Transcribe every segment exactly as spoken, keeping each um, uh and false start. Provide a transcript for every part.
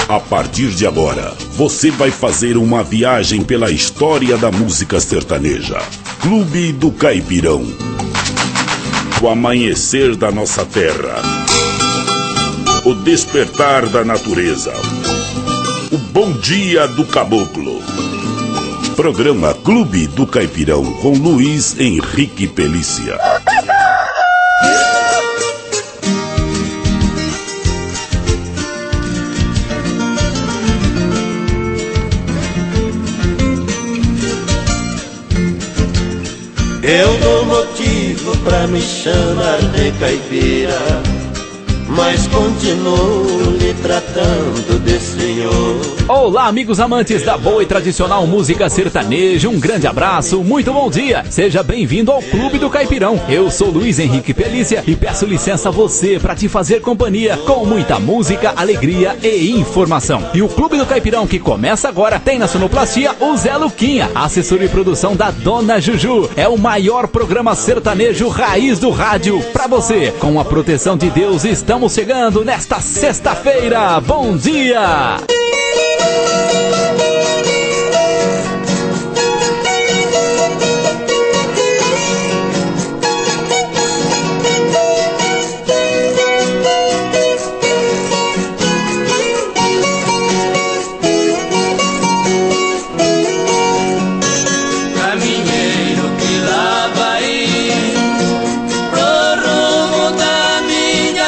A partir de agora, você vai fazer uma viagem pela história da música sertaneja. Clube do Caipirão. O amanhecer da nossa terra. O despertar da natureza. O bom dia do caboclo. Programa Clube do Caipirão com Luiz Henrique Pelícia. Eu dou motivo pra me chamar de caipira, mas continuo lhe tratando de senhor. Olá, amigos amantes da boa e tradicional música sertaneja, um grande abraço, muito bom dia. Seja bem-vindo ao Clube do Caipirão. Eu sou Luiz Henrique Pelícia e peço licença a você para te fazer companhia com muita música, alegria e informação. E o Clube do Caipirão que começa agora tem na sonoplastia o Zé Luquinha, assessor de produção da Dona Juju. É o maior programa sertanejo raiz do rádio pra você. Com a proteção de Deus, estamos chegando nesta sexta-feira. Bom dia!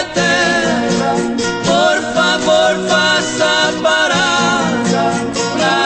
Por favor, faça parada pra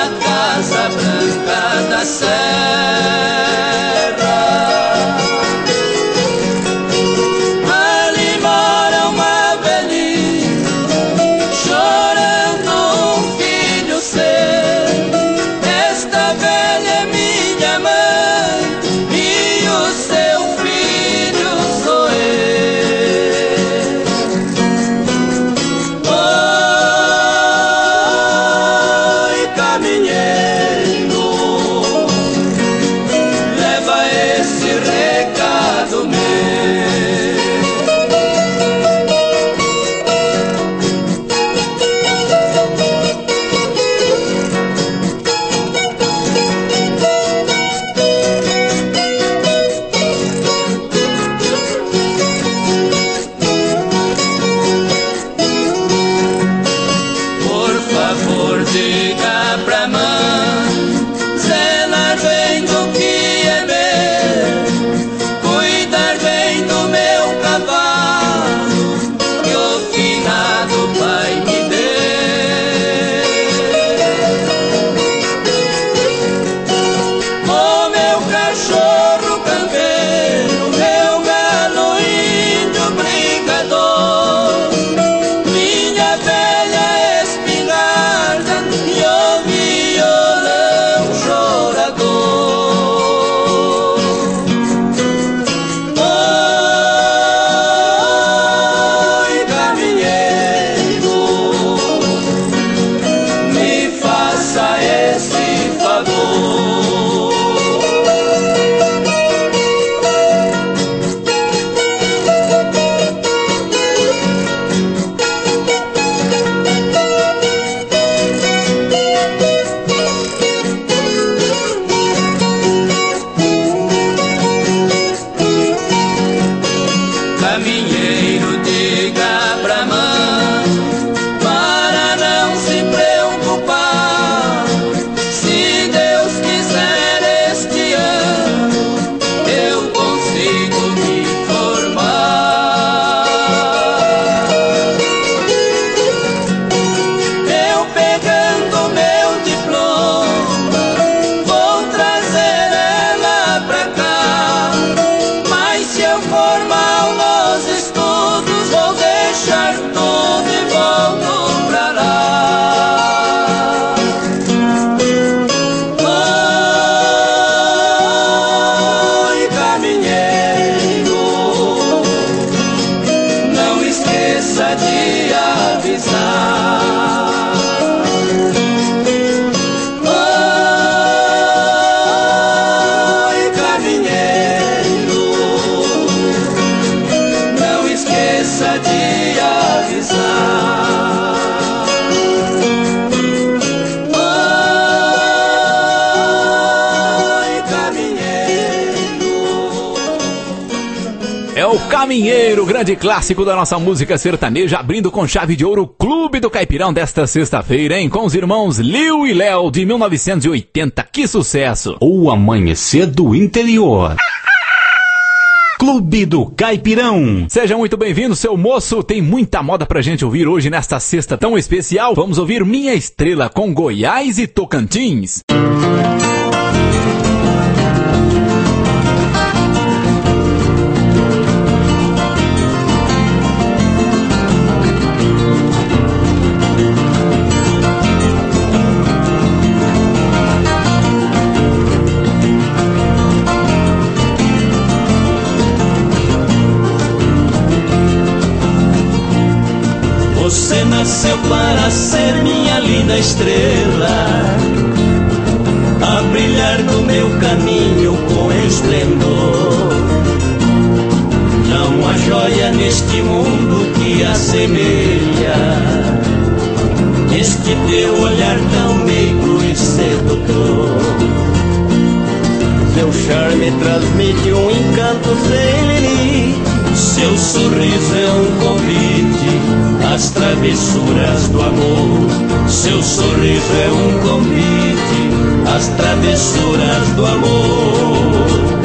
o Caminheiro, grande clássico da nossa música sertaneja, abrindo com chave de ouro o Clube do Caipirão desta sexta-feira, hein? Com os irmãos Liu e Léo, de mil novecentos e oitenta. Que sucesso! O Amanhecer do Interior. Clube do Caipirão. Seja muito bem-vindo, seu moço. Tem muita moda pra gente ouvir hoje nesta sexta tão especial. Vamos ouvir Minha Estrela com Goiás e Tocantins. Você nasceu para ser minha linda estrela, a brilhar no meu caminho com esplendor. Não há joia neste mundo que assemelha este teu olhar tão meigo e sedutor. Seu charme transmite um encanto sem limite, seu sorriso é um convite às travessuras do amor. Seu sorriso é um convite às travessuras do amor.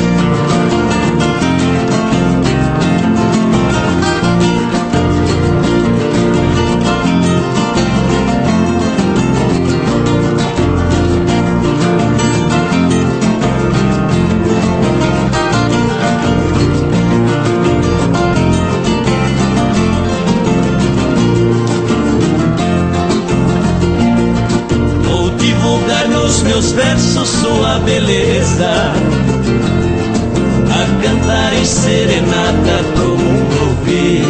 Meus versos, sua beleza, a cantar em serenata pro mundo ouvir.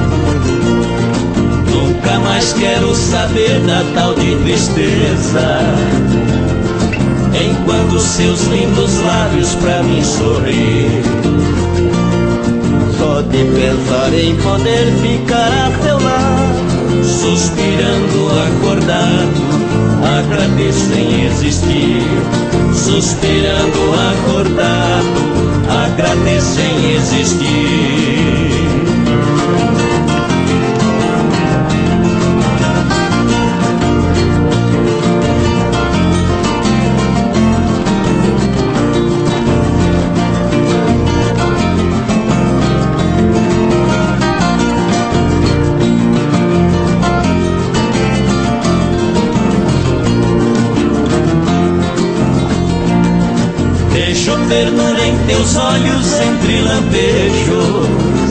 Nunca mais quero saber da tal de tristeza, enquanto seus lindos lábios pra mim sorrir. Só de pensar em poder ficar a seu lado, suspirando acordado, agradeço em existir. Suspirando acordado, agradeço em existir. Ternura em teus olhos entre lampejos,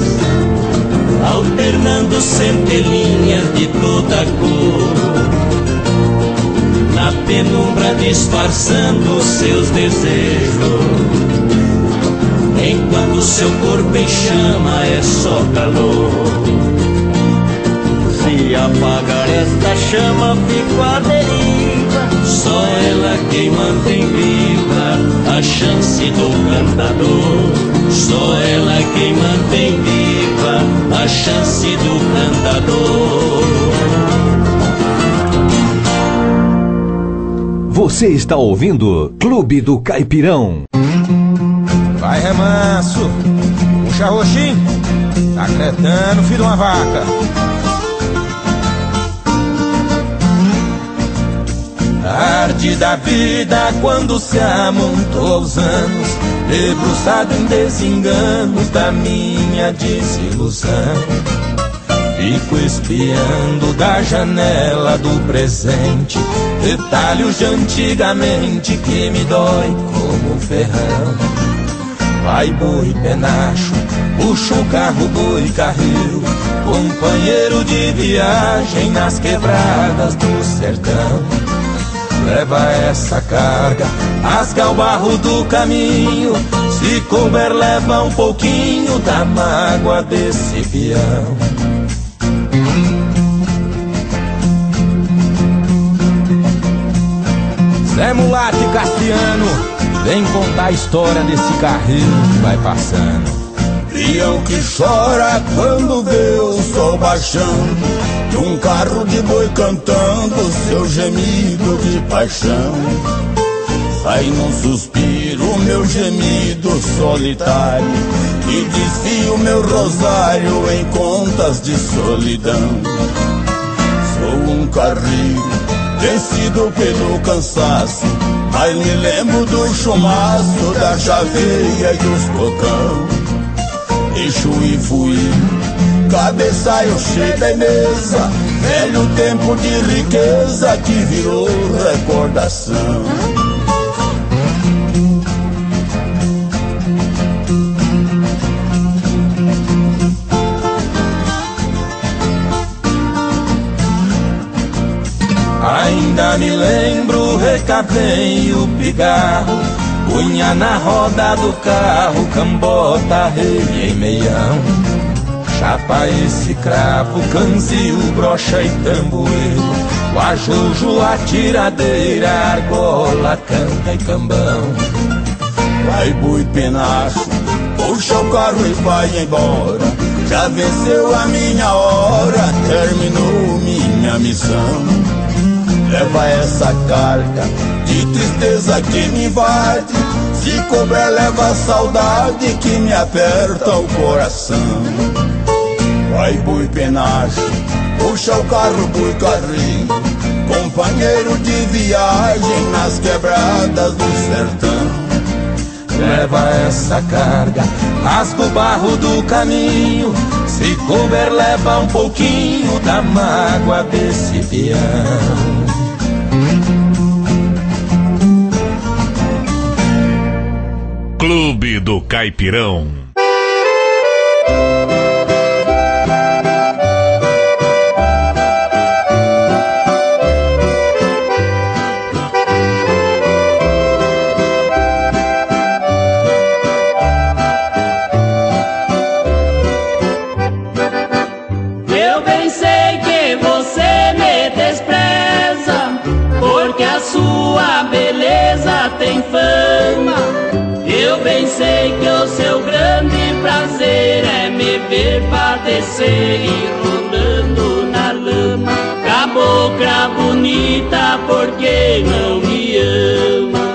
alternando centelhinhas de toda cor, na penumbra disfarçando seus desejos, enquanto seu corpo em chama é só calor. Se apagar esta chama, fico à deriva, só ela quem mantém viva a chance do cantador. Só ela quem mantém viva a chance do cantador. Você está ouvindo Clube do Caipirão. Vai, remanso, puxa roxinho, tá cretando, filho de uma vaca. Tarde da vida quando se amontou os anos, debruçado em desenganos da minha desilusão. Fico espiando da janela do presente detalhes de antigamente que me dói como ferrão. Vai boi penacho, puxa o carro boi carreiro, companheiro de viagem nas quebradas do sertão. Leva essa carga, rasga o barro do caminho, se couber leva um pouquinho da mágoa desse peão. Zé Mulato e Castiano, vem contar a história desse carreiro que vai passando. Peão que chora quando vê o sol baixando, de um carro de boi cantando seu gemido de paixão. Sai num suspiro meu meu gemido solitário e desfio meu rosário em contas de solidão. Sou um carreiro vencido pelo cansaço, mas me lembro do chumaço, da chaveia e dos cocão. Eixo e fui, cabeçalho cheio da mesa, velho tempo de riqueza que virou recordação. Ainda me lembro, recavei o pigarro, punha na roda do carro, cambota, rei em meião. Chapa esse cravo, canzil, brocha e tamboeiro, guajuju, atiradeira, argola, canta e cambão. Vai boi penacho, puxa o carro e vai embora, já venceu a minha hora, terminou minha missão. Leva essa carga de tristeza que me invade, se couber leva a saudade que me aperta o coração. Vai boi penacho, puxa o carro boi carrinho, companheiro de viagem nas quebradas do sertão. Leva essa carga, rasga o barro do caminho, se couber leva um pouquinho da mágoa desse peão. Clube do Caipirão. Eu bem sei que você me despreza, porque a sua beleza tem fama. Eu bem sei que o seu grande prazer é me ver padecer e rolando na lama. Cabocla bonita, por que não me ama?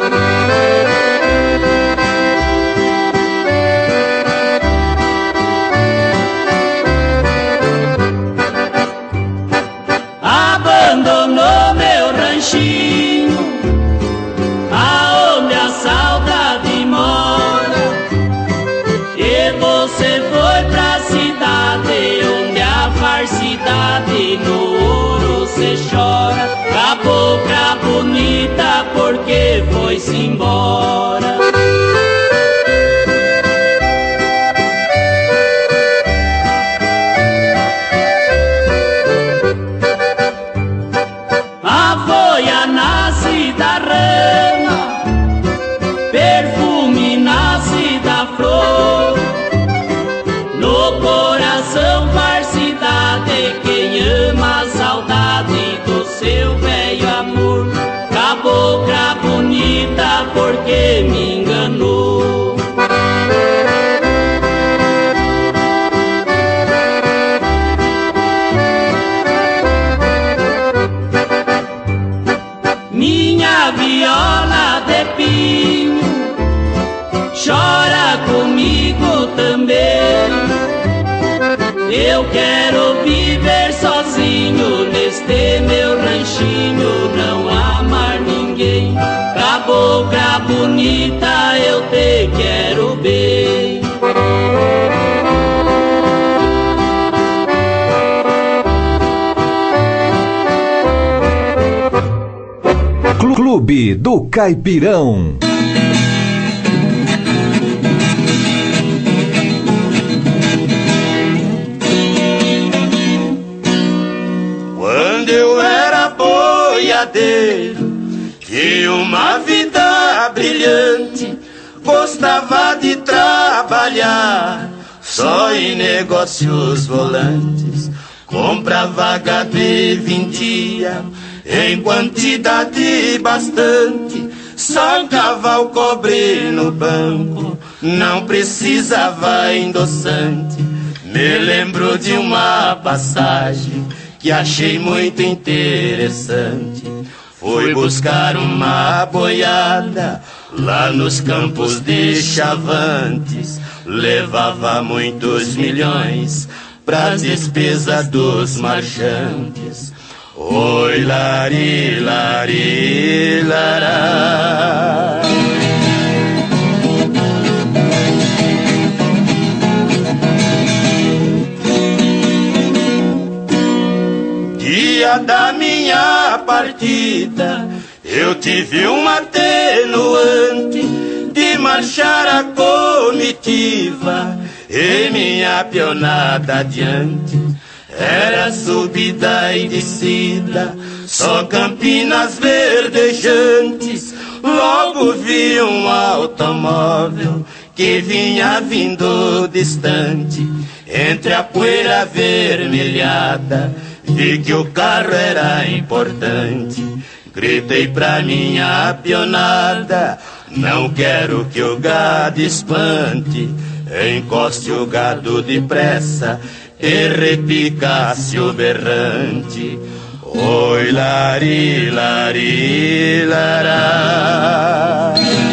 Abandonou meu ranchinho, aonde a saudade mora, e você foi pra cidade onde a farsidade no ouro cê chora. Cabocla bonita, porque foi-se embora. A folha nasce da rama, perfume nasce da flor, no coração farsidade, quem ama a saudade do seu velho amor. Cabocla bonita, porque me enganou. Minha viola de pinho chora comigo também. Eu quero viver sozinho neste meu ranchinho, não amar ninguém. Cabocla bonita, eu te quero bem. Clube do Caipirão. Quando eu era boiadeiro, tinha uma vida brilhante, gostava de trabalhar só em negócios volantes. Comprava gado e vendia em quantidade bastante, sacava o cobre no banco, não precisava endossante. Me lembro de uma passagem que achei muito interessante. Fui buscar uma boiada lá nos campos de Chavantes, levava muitos milhões pras despesas dos marchantes. Oi, lari, lari, lará. Dia da minha partida, eu tive uma atenuante de marchar a comitiva e minha pionada adiante. Era subida e descida, só campinas verdejantes. Logo vi um automóvel que vinha vindo distante. Entre a poeira avermelhada, vi que o carro era importante. Gritei pra minha pionada, não quero que o gado espante. Encoste o gado depressa e repicasse o berrante. Oi, lari, lari, lará.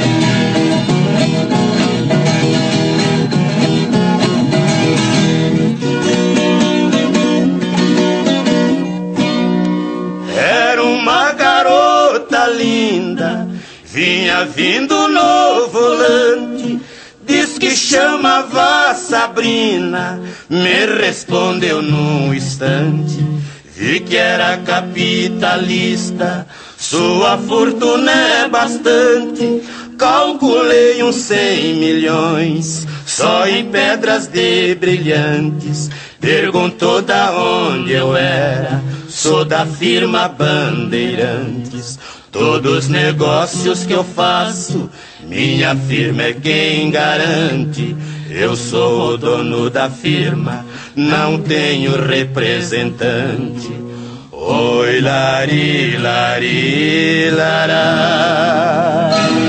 Era uma garota linda, vinha vindo no volante. Diz que chamava Sabrina, me respondeu num instante. Vi que era capitalista, sua fortuna é bastante. Calculei uns cem milhões, só em pedras de brilhantes. Perguntou da onde eu era, sou da firma Bandeirantes. Todos os negócios que eu faço, minha firma é quem garante. Eu sou o dono da firma, não tenho representante. Oi, lari, lari, lará.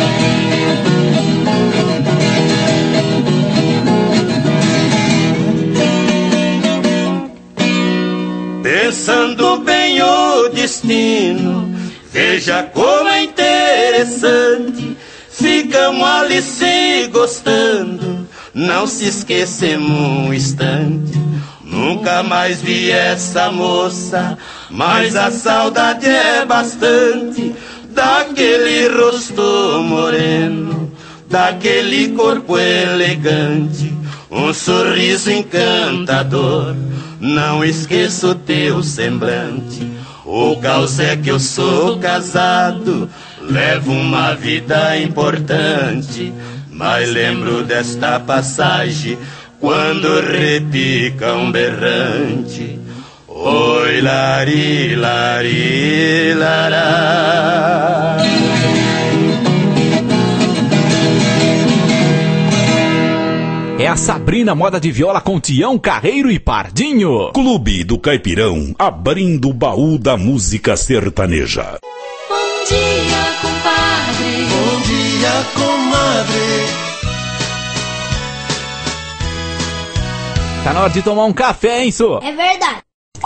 Pensando bem o destino, veja como é interessante. Ficamos ali se gostando, não se esquecemos um instante. Nunca mais vi essa moça, mas a saudade é bastante. Daquele rosto moreno, daquele corpo elegante, um sorriso encantador, não esqueço teu semblante. O caos é que eu sou casado, levo uma vida importante, mas lembro desta passagem quando repica um berrante. Oi, lari, lari, lará. É a Sabrina Moda de Viola com Tião Carreiro e Pardinho. Clube do Caipirão, abrindo o baú da música sertaneja. Bom dia, compadre. Bom dia, comadre. Tá na hora de tomar um café, hein, Su? É verdade.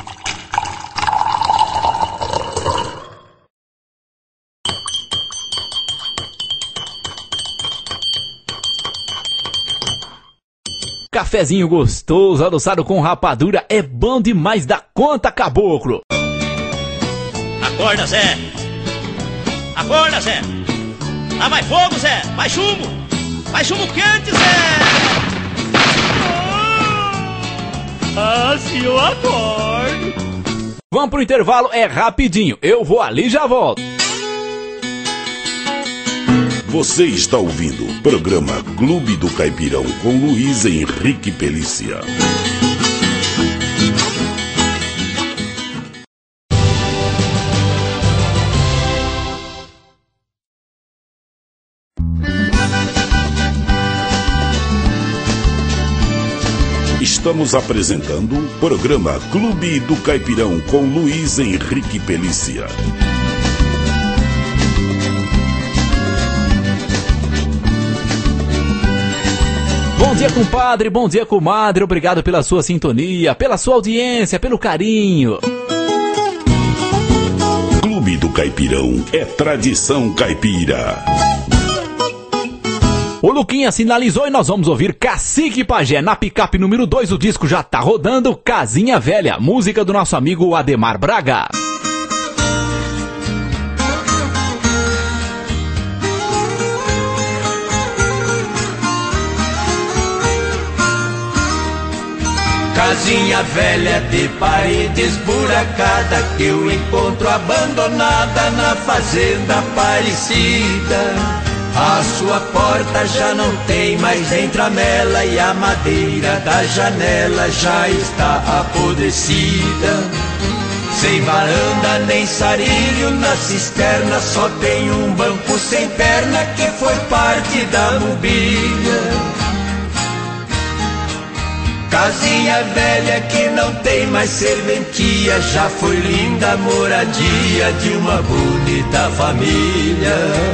Cafezinho gostoso, adoçado com rapadura, é bom demais da conta, caboclo. Acorda, Zé! Acorda, Zé! Ah, vai fogo, Zé! Vai chumbo! Vai chumbo quente, Zé! Ah, se eu acordo! Vamos pro intervalo, é rapidinho. Eu vou ali e já volto. Você está ouvindo o programa Clube do Caipirão com Luiz Henrique Pelícia. Estamos apresentando o programa Clube do Caipirão com Luiz Henrique Pelícia. Bom dia, compadre, bom dia, comadre. Obrigado pela sua sintonia, pela sua audiência, pelo carinho. Clube do Caipirão é tradição caipira. O Luquinha sinalizou e nós vamos ouvir Cacique Pajé na picape número dois. O disco já tá rodando. Casinha Velha, música do nosso amigo Ademar Braga. Casinha velha de parede esburacada que eu encontro abandonada na fazenda Aparecida. A sua porta já não tem mais entramela e a madeira da janela já está apodrecida. Sem varanda nem sarilho na cisterna, só tem um banco sem perna que foi parte da mobília. Casinha velha que não tem mais serventia, já foi linda moradia de uma bonita família.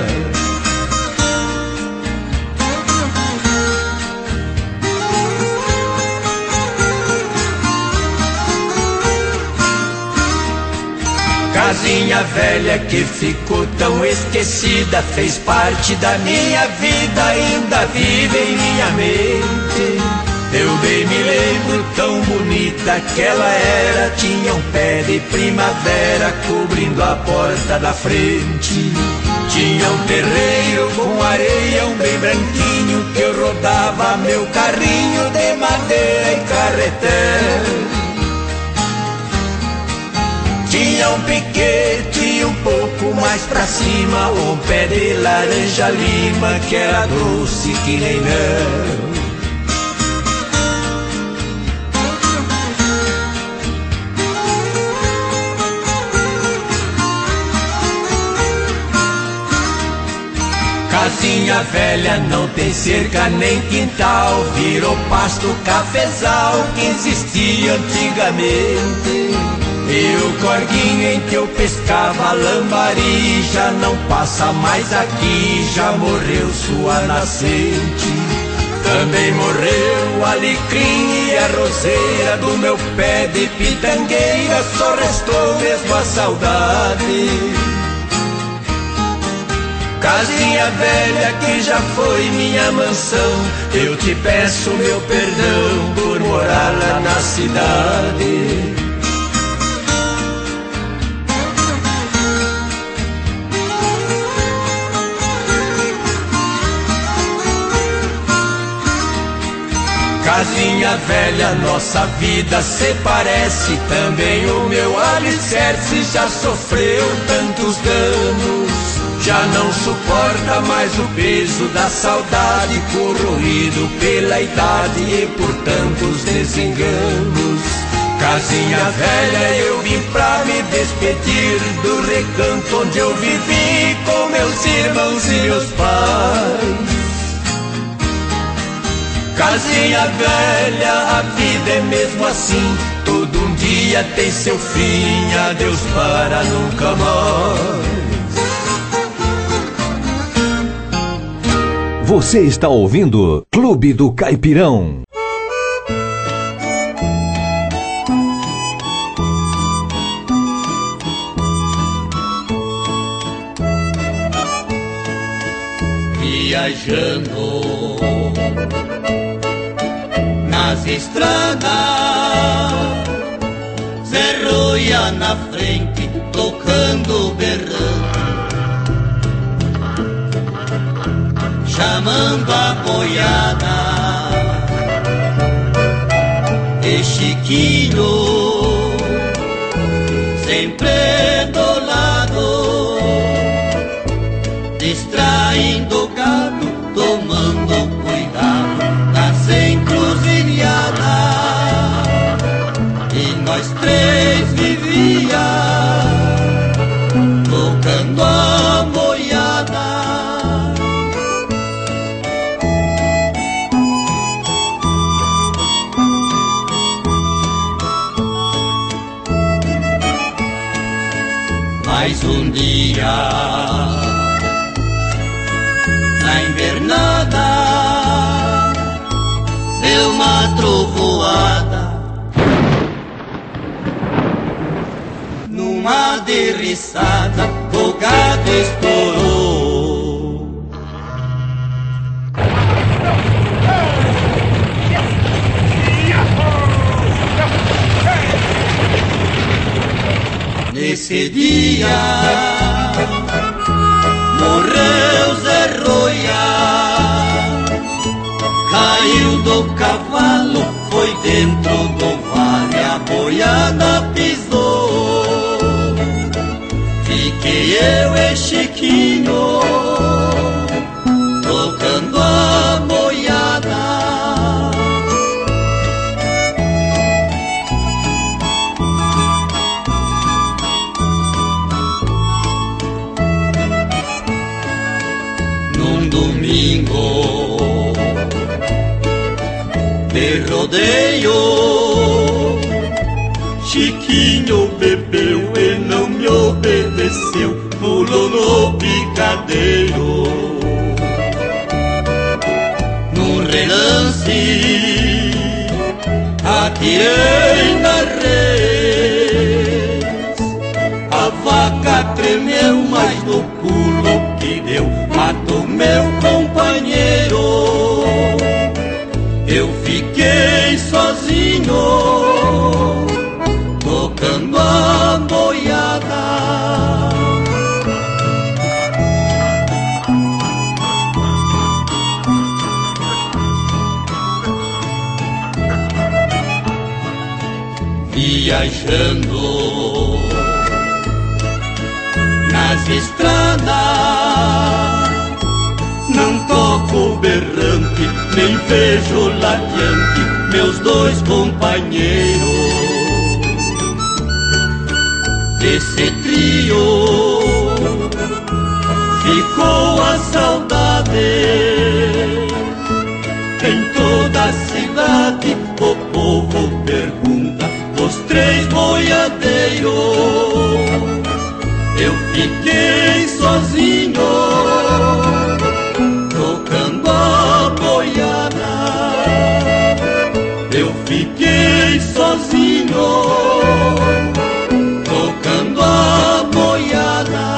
Casinha velha que ficou tão esquecida, fez parte da minha vida, ainda vive em minha mente. Eu bem me lembro, tão bonita que ela era, tinha um pé de primavera cobrindo a porta da frente. Tinha um terreiro com areia, um bem branquinho, que eu rodava meu carrinho de madeira e carretel. Tinha um piquete um pouco mais pra cima, um pé de laranja lima que era doce que nem mel. Casinha velha não tem cerca nem quintal, virou pasto cafezal que existia antigamente. E o corguinho em que eu pescava lambari já não passa mais aqui, já morreu sua nascente. Também morreu o alecrim e a roseira do meu pé de pitangueira, só restou mesmo a saudade. Casinha velha que já foi minha mansão, eu te peço meu perdão por morar lá na cidade. Casinha velha, nossa vida se parece, também o meu alicerce já sofreu tantos danos. Já não suporta mais o peso da saudade, corroído pela idade e por tantos desenganos. Casinha velha, eu vim pra me despedir do recanto onde eu vivi com meus irmãos e meus pais. Casinha velha, a vida é mesmo assim, todo um dia tem seu fim, adeus para nunca mais. Você está ouvindo Clube do Caipirão. Viajando nas estradas, Zé Roia na frente, tocando berrando, chamando a boiada. E Chiquinho sempre do lado, distraindo o gado, tomando cuidado das encruzilhadas. E nós três vivia tocando a boiada. Mais um dia na invernada deu uma trovoada, numa derriçada o gado estourou. Nesse dia morreu Zé Roia, caiu do cavalo, foi dentro do vale, a boiada pisou. Fiquei eu e Chiquinho tocando a boiada. Num domingo de rodeio, Chiquinho bebeu e não me obedeceu, pulou no picadeiro. Num relance atirei na res, a vaca tremeu, mas no pulo que deu matou meu companheiro. Eu fiquei sozinho tocando a boiada. Viajando nas estradas, não toco berrante, nem vejo lá adiante meus dois companheiros. Desse trio ficou a saudade. Em toda a cidade o povo pergunta os três boiadeiros. Eu fiquei sozinho tocando a boiada. Eu fiquei sozinho tocando a boiada.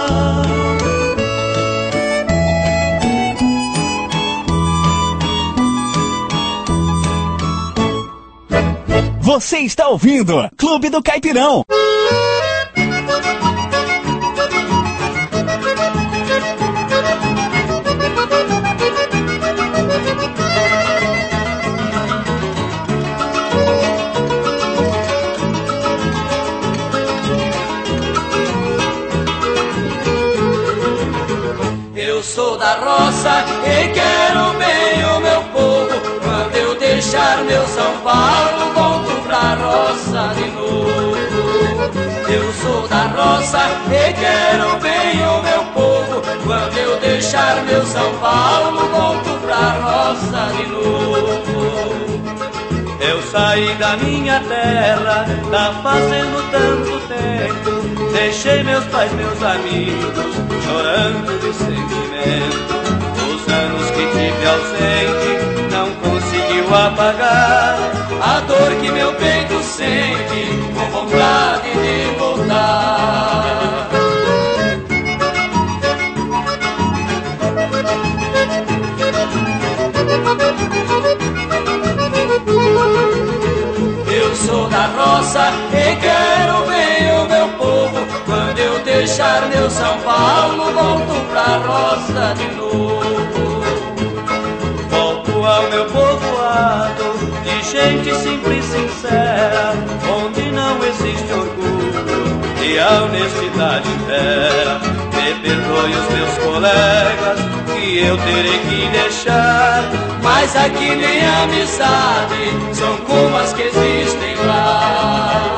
Você está ouvindo Clube do Caipirão. Eu sou da roça e quero bem o meu povo. Quando eu deixar meu São Paulo, volto pra roça de novo. Eu sou da roça e quero bem o meu povo. Quando eu deixar meu São Paulo, volto pra roça de novo. Eu saí da minha terra, tá fazendo tanto tempo. Deixei meus pais, meus amigos, chorando de sentimento. Os anos que tive ausente não conseguiu apagar a dor que meu peito sente, com vontade de voltar. Eu sou da roça e quero bem o meu povo. Quando eu deixar meu São Paulo, volto pra roça de novo. Volto ao meu povoado de gente simples e sincera, onde não existe orgulho e a honestidade impera. Me perdoe os meus colegas que eu terei que deixar, mas aqui nem amizade são como as que existem lá.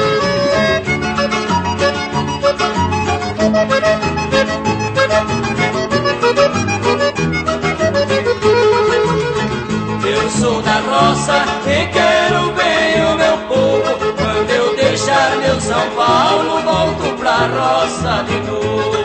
Eu sou da roça e quero bem o meu povo. Quando eu deixar meu São Paulo, volto pra roça de novo.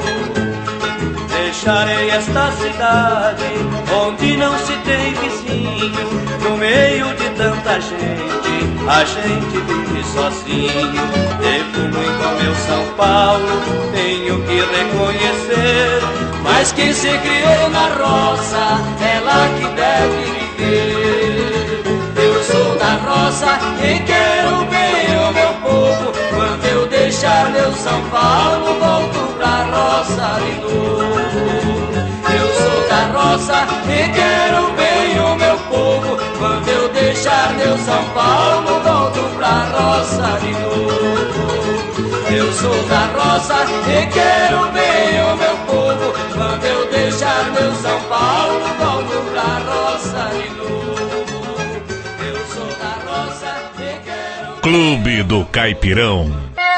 Deixarei esta cidade onde não se tem vizinho, no meio de tanta gente, a gente vive sozinho. Devo muito ao meu São Paulo, tenho que reconhecer, mas quem se criou na roça, é lá que deve viver. Eu sou da roça e quero bem o meu povo. Quando eu deixar São Paulo, volto pra roça de novo. Eu sou da roça e quero bem o meu povo. Quando eu deixar meu São Paulo, volto pra roça de novo. Eu sou da roça e quero bem o meu povo. Quando eu deixar meu São Paulo, volto pra roça de novo. Eu sou da roça e quero... Clube do Caipirão.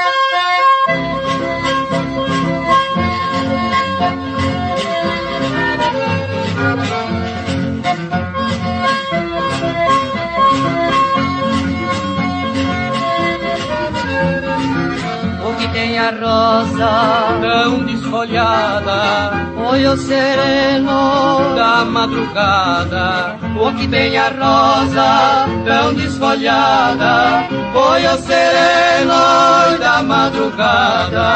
A rosa tão desfolhada foi o sereno da madrugada. O que tem a rosa tão desfolhada foi o sereno da madrugada.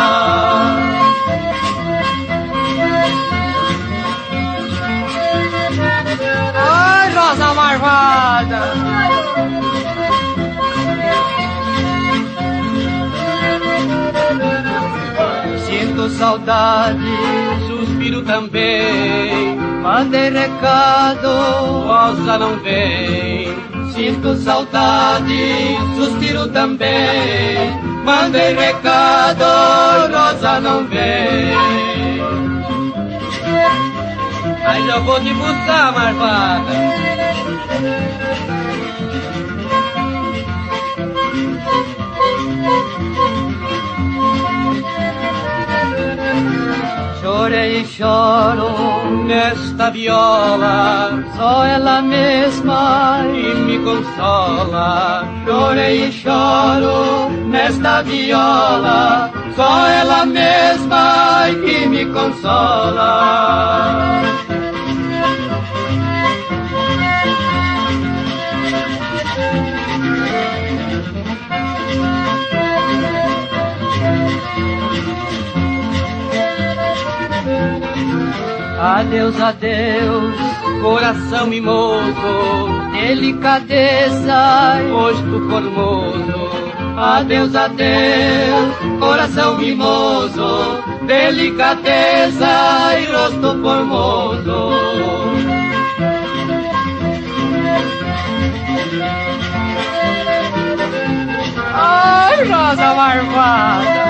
Ai, rosa marvada, sinto saudade, suspiro também. Mandei recado, rosa não vem. Sinto saudade, suspiro também. Mandei recado, rosa não vem. Aí eu vou te buscar, marvada. Chorei e choro nesta viola, só ela mesma e me consola. Chorei e choro nesta viola, só ela mesma e que me consola. Adeus, adeus, coração mimoso, delicadeza, rosto formoso. Adeus, adeus, coração mimoso, delicadeza e rosto formoso. Ai, rosa marvada,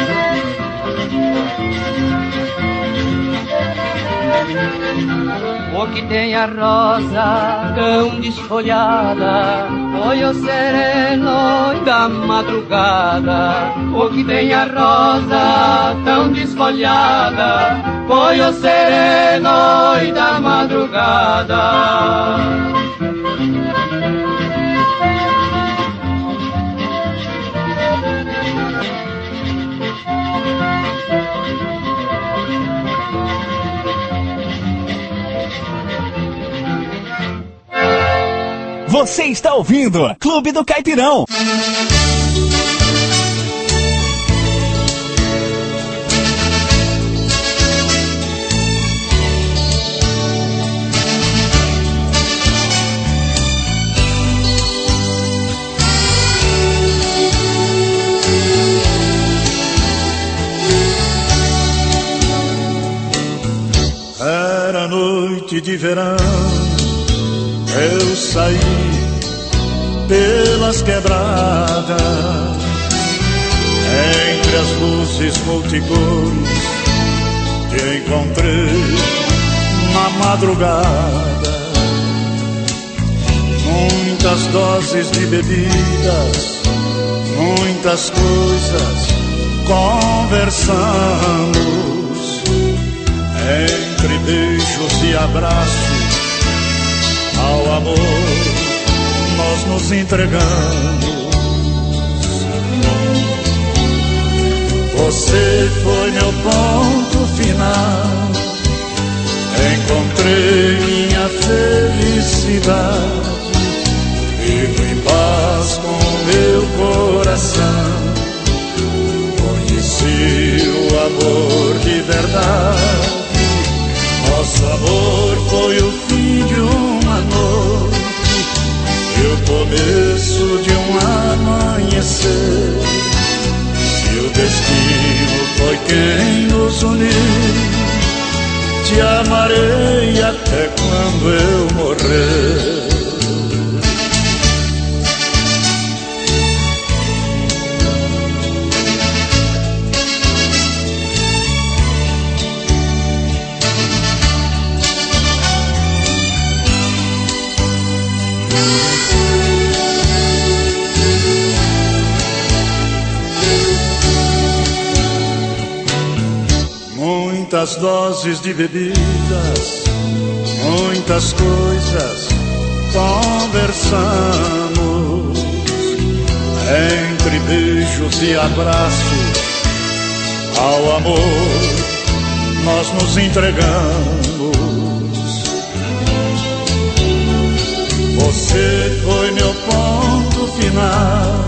o que tem a rosa tão desfolhada foi o sereno da madrugada. O que tem a rosa tão desfolhada foi o sereno da madrugada. Você está ouvindo Clube do Caipirão. Era noite de verão, eu saí pelas quebradas, entre as luzes multicores te encontrei na madrugada. Muitas doses de bebidas, muitas coisas conversamos, entre beijos e abraços ao amor nós nos entregamos. Você foi meu ponto final, encontrei minha felicidade, vivo em paz com meu coração. Conheci o amor de verdade, nosso amor foi o fim de uma noite e o começo de um amanhecer. Se o destino muitas doses de bebidas, muitas coisas conversamos. Entre beijos e abraços, ao amor nós nos entregamos. Você foi meu ponto final,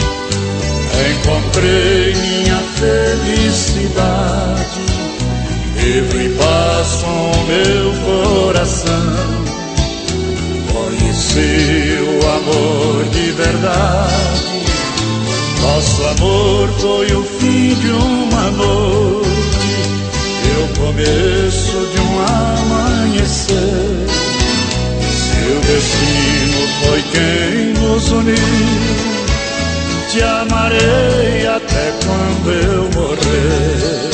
encontrei minha felicidade, vivo em paz com meu coração. Conheci o amor de verdade, nosso amor foi o fim de uma noite e o começo de um amanhecer. Se o destino foi quem nos uniu, te amarei até quando eu morrer.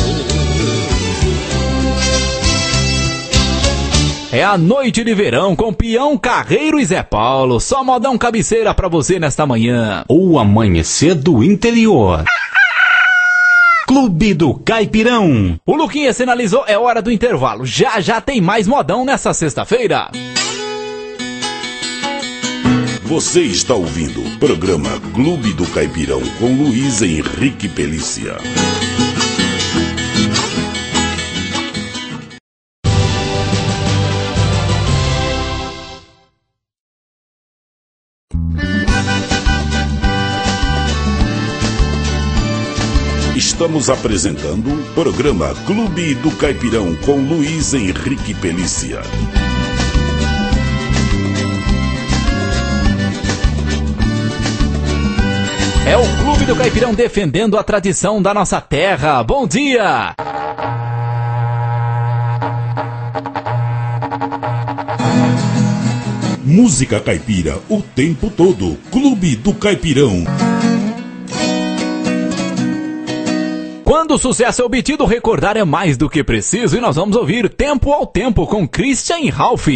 É a noite de verão com Peão, Carreiro e Zé Paulo. Só modão cabeceira pra você nesta manhã. O amanhecer do interior. Clube do Caipirão. O Luquinha sinalizou, é hora do intervalo. Já já tem mais modão nessa sexta-feira. Você está ouvindo o programa Clube do Caipirão com Luiz Henrique Pelícia. Estamos apresentando o programa Clube do Caipirão com Luiz Henrique Pelícia. É o Clube do Caipirão defendendo a tradição da nossa terra. Bom dia! Música caipira o tempo todo. Clube do Caipirão. Quando o sucesso é obtido, recordar é mais do que preciso. E nós vamos ouvir Tempo ao Tempo com Christian e Ralph.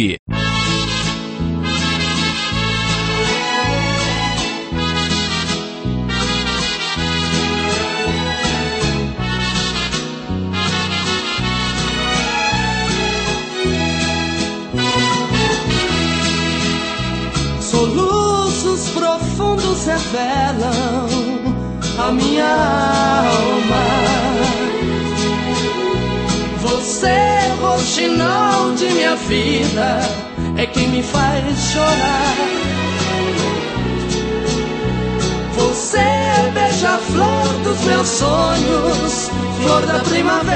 Soluços profundos revelam a minha alma. Você, roxinol de minha vida, é quem me faz chorar. Você, beija-flor dos meus sonhos, flor da primavera.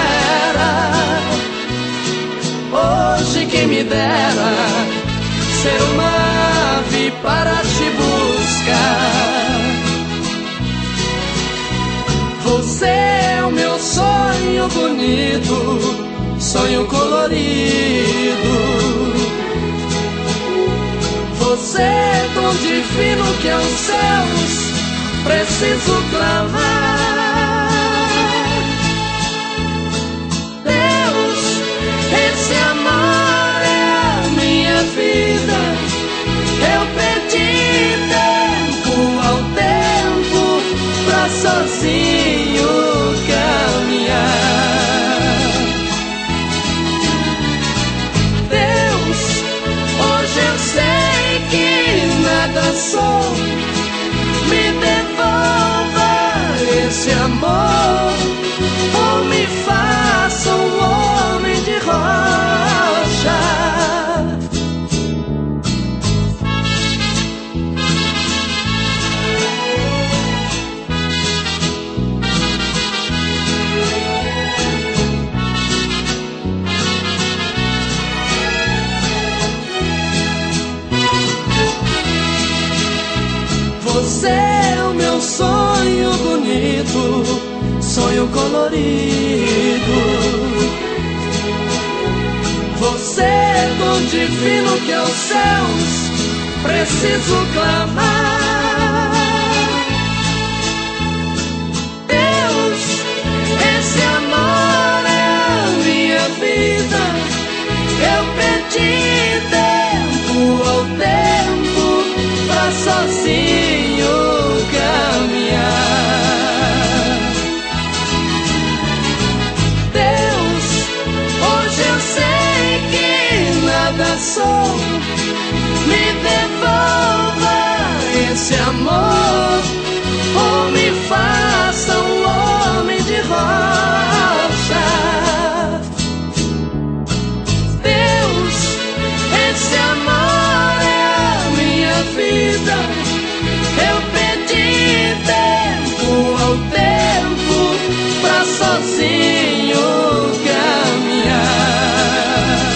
Hoje quem me dera ser uma ave para te buscar. Você é o meu sonho bonito, sonho colorido. Você é tão divino que aos céus preciso clamar. Deus, esse amor é a minha vida. Eu perdi tempo ao tempo pra sozinho caminhar. Deus, hoje eu sei que nada sou. Me devolva esse amor, ou me faça um homem de rocha. Você é o meu sonho bonito, sonho colorido. Você é tão divino que aos céus preciso clamar. Deus, esse amor é a minha vida. Eu perdi tempo ao tempo pra sozinho caminhar. Deus, sou. Me devolva esse amor, ou me faça um homem de rocha. Deus, esse amor é a minha vida. Eu pedi tempo ao tempo pra sozinho caminhar.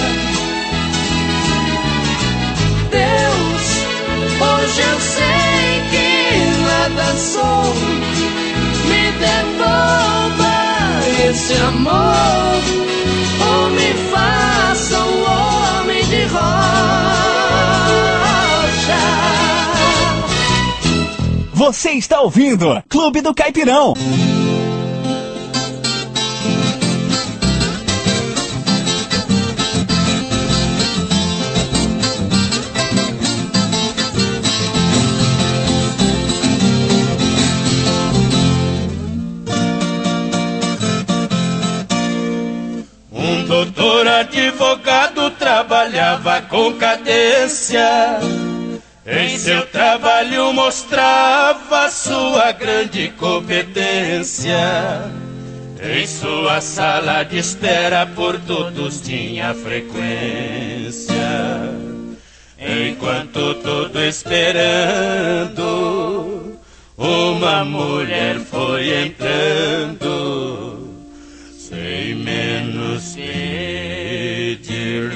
Deus, hoje eu sei que nada sou. Me devolva esse amor, ou me faça um homem de rocha. Você está ouvindo Clube do Caipirão. Um doutor advogado trabalhava com cadência. Em seu trabalho mostrava sua grande competência. Em sua sala de espera por todos tinha frequência. Enquanto todo esperando, uma mulher foi entrando, sem menos pedir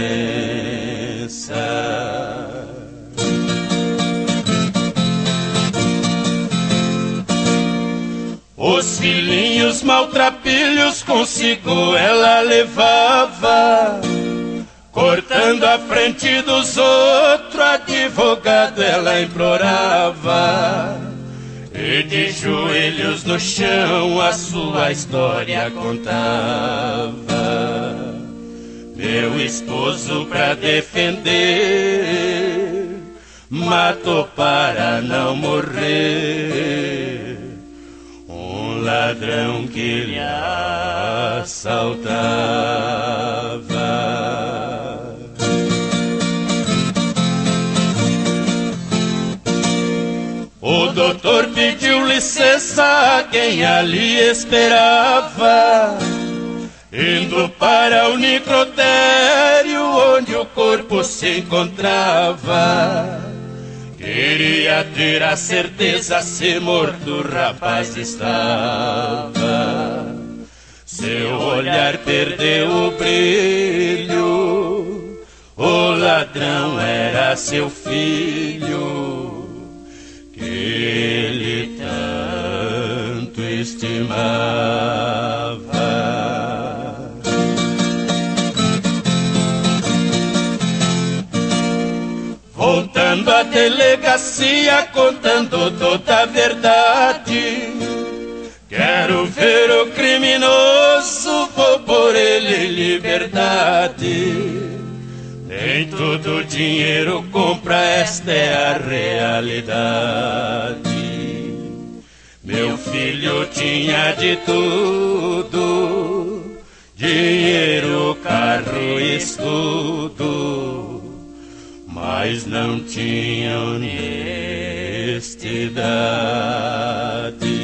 licença. Os filhinhos maltrapilhos consigo ela levava, cortando a frente dos outros, advogado ela implorava. E de joelhos no chão a sua história contava. Meu esposo pra defender matou para não morrer um ladrão que lhe assaltava. O doutor pediu licença a quem ali esperava, indo para o necrotério onde o corpo se encontrava. Queria ter a certeza se morto o rapaz estava. Seu olhar perdeu o brilho, o ladrão era seu filho, que ele tanto estimava. Voltando à delegacia, contando toda a verdade, quero ver o criminoso, vou por ele em liberdade. Nem todo dinheiro compra, esta é a realidade. Meu filho tinha de tudo, dinheiro, carro e estudo, mas não tinha honestidade.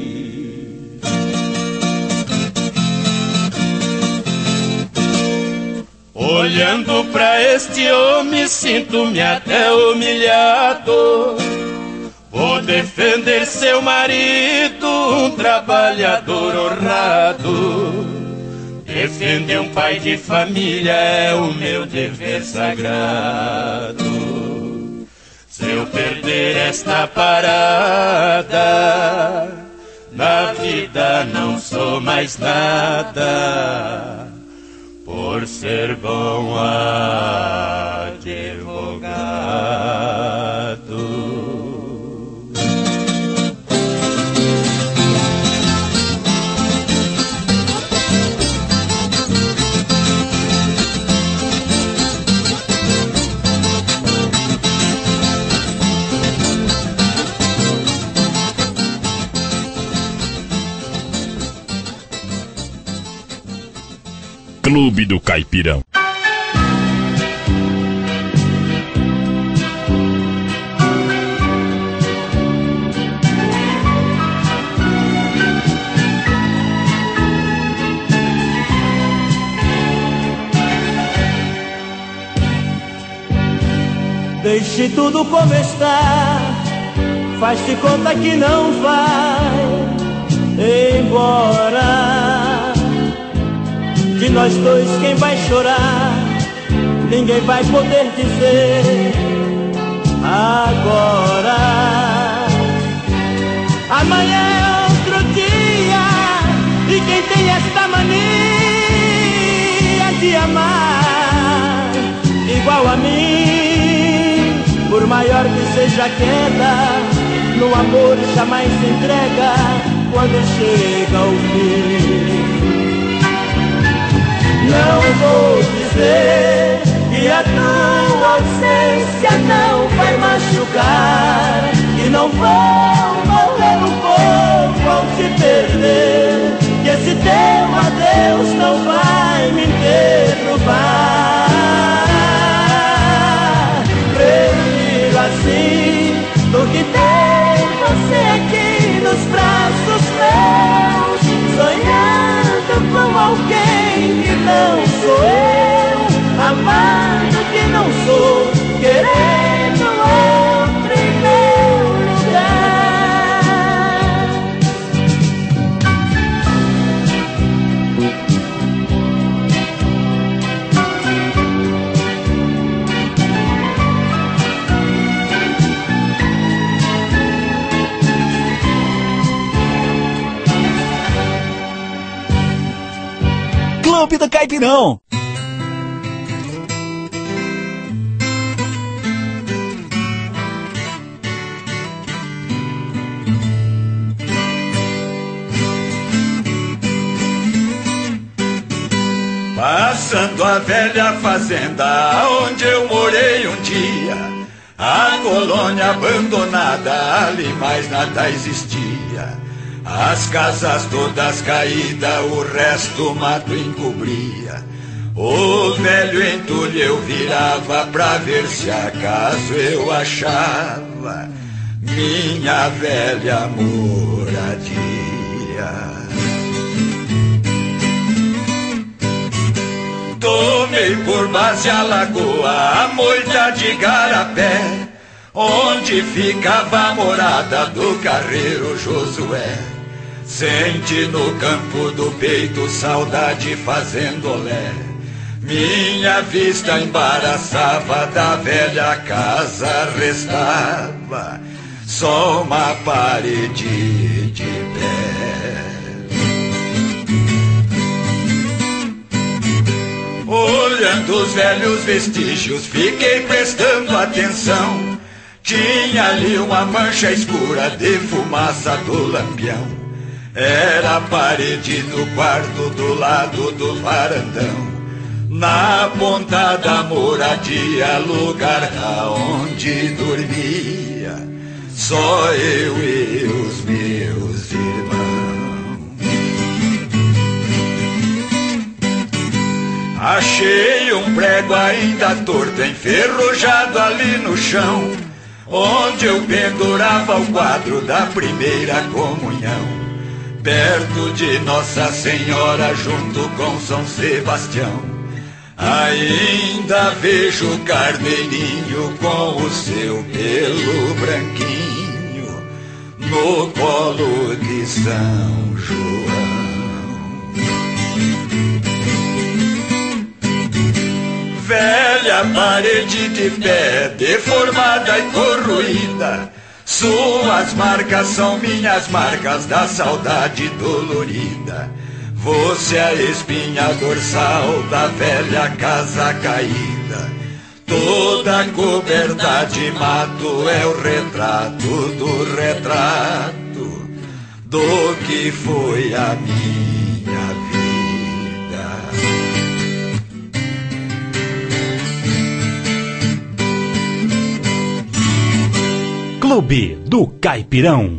Olhando pra este homem, sinto-me até humilhado. Vou defender seu marido, um trabalhador honrado. Defender um pai de família é o meu dever sagrado. Se eu perder esta parada, na vida não sou mais nada, por ser bom advogado. Clube do Caipirão. Deixe tudo como está, faz-te conta que não vai embora. De nós dois quem vai chorar, ninguém vai poder dizer agora. Amanhã é outro dia, e quem tem esta mania de amar igual a mim, por maior que seja a queda, no amor jamais se entrega quando chega o fim. Não vou dizer que a tua ausência não vai machucar, que não vou morrer um pouco ao te perder, que esse teu adeus não vai me derrubar. Prefiro assim do que ter você aqui nos braços meus, sonhando com alguém que não sou eu, amando que não sou, querendo outro em meu lugar. Clube do Caipirão. Passando a velha fazenda onde eu morei um dia, a colônia abandonada, ali mais nada existia. As casas todas caídas, o resto o mato encobria. O velho entulho eu virava pra ver se acaso eu achava minha velha moradia. Tomei por base a lagoa, a moita de Garapé, onde ficava a morada do carreiro Josué. Sente no campo do peito saudade fazendo olé. Minha vista embaraçava, da velha casa restava só uma parede de pé. Olhando os velhos vestígios, fiquei prestando atenção. Tinha ali uma mancha escura de fumaça do lampião. Era a parede do quarto do lado do varandão. Na ponta da moradia, lugar aonde dormia só eu e os meus irmãos. Achei um prego ainda torto, enferrujado ali no chão, onde eu pendurava o quadro da primeira comunhão. Perto de Nossa Senhora, junto com São Sebastião, ainda vejo o carneirinho com o seu pelo branquinho no colo de São João. Velha parede de pé, deformada e corroída, suas marcas são minhas marcas da saudade dolorida. Você é a espinha dorsal da velha casa caída, toda coberta de mato é o retrato do retrato do que foi a minha vida. Clube do Caipirão.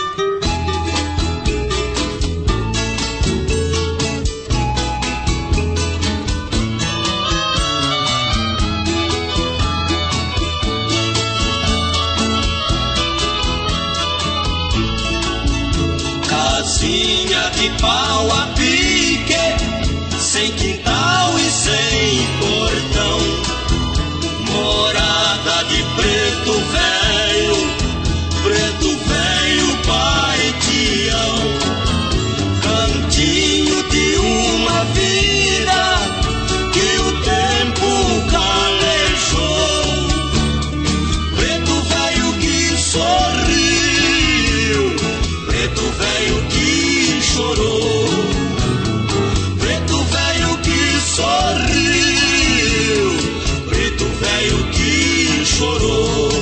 Casinha de pau a pique, sem quintal e sem portão, morada cidade, preto velho, preto velho baitião, cantinho de uma vida que o tempo calejou. Preto velho que sorriu, preto velho que chorou, preto velho que sorriu, preto velho que chorou.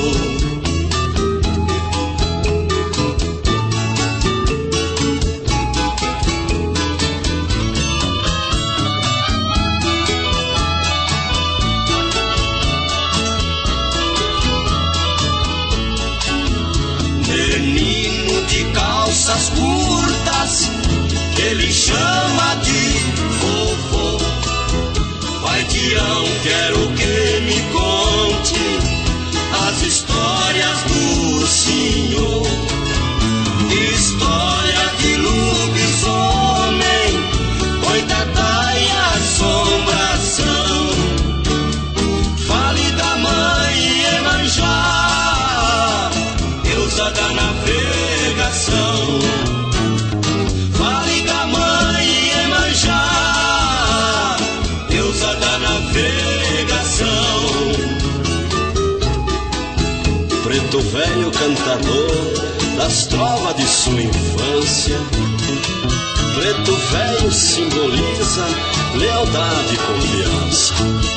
Menino de calças curtas, que ele chama de vovô. Baitião, quero que me conte as histórias do senhor. História de lobisomem, boitatá e assombração. Fale da mãe Iemanjá, deusa da navegação. Fale da mãe Iemanjá, deusa da navegação. Preto velho cantador das trovas de sua infância, preto velho simboliza lealdade e confiança.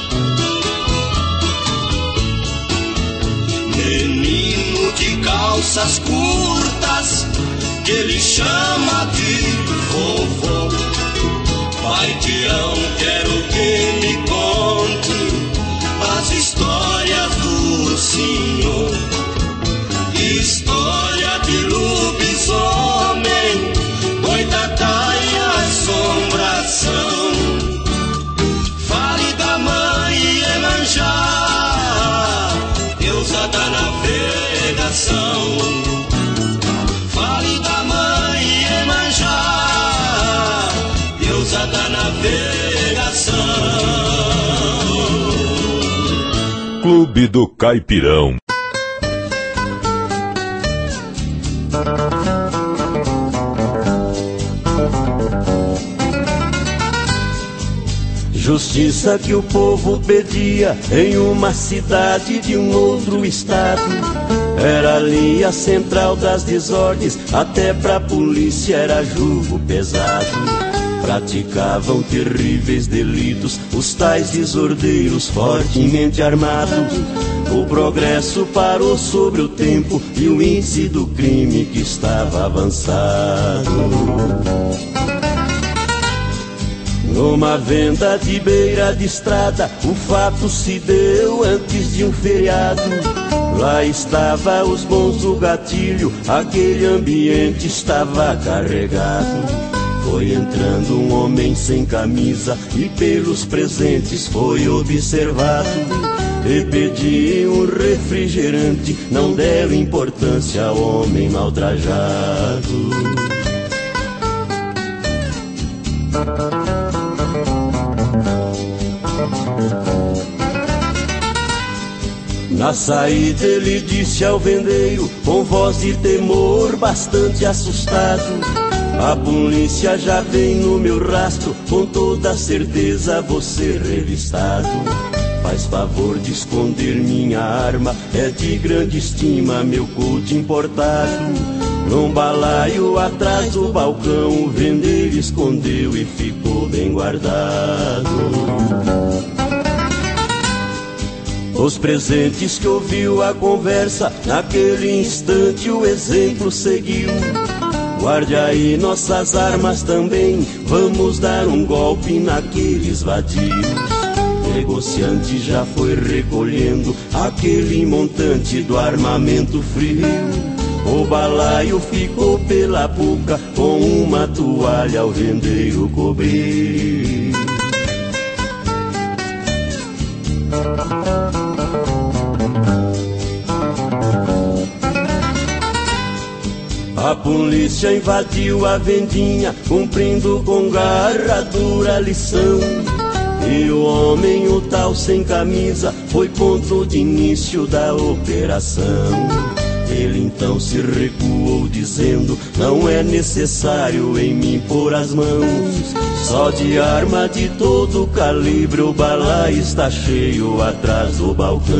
Menino de calças curtas, que ele chama de vovô. Baitião, quero que me conte as histórias do senhor. História de lobisomem, boitatá e assombração. Fale da mãe Iemanjá, deusa da navegação. Fale da mãe Iemanjá, deusa da navegação. Clube do Caipirão. Justiça que o povo pedia em uma cidade de um outro estado. Era ali a central das desordens, até pra polícia era jugo pesado. Praticavam terríveis delitos os tais desordeiros fortemente armados. O progresso parou sobre o tempo e o índice do crime que estava avançado. Numa venda de beira de estrada, o fato se deu antes de um feriado. Lá estava os bons do gatilho, aquele ambiente estava carregado. Foi entrando um homem sem camisa e pelos presentes foi observado. E pediu um refrigerante, não deu importância ao homem maltrajado. Na saída ele disse ao vendeiro, com voz de temor bastante assustado: a polícia já vem no meu rastro, com toda certeza vou ser revistado. Faz favor de esconder minha arma, é de grande estima meu couro importado. Num balaio atrás do balcão, o vendeiro escondeu e ficou bem guardado. Os presentes que ouviu a conversa, naquele instante o exemplo seguiu. Guarde aí nossas armas também, vamos dar um golpe naqueles vadios. Negociante já foi recolhendo aquele montante do armamento frio. O balaio ficou pela boca, com uma toalha o vendeiro cobriu. A polícia invadiu a vendinha, cumprindo com garra dura lição. E o homem, o tal sem camisa, foi ponto de início da operação. Ele então se recuou dizendo: não é necessário em mim pôr as mãos. Só de arma de todo calibre o balaio está cheio atrás do balcão.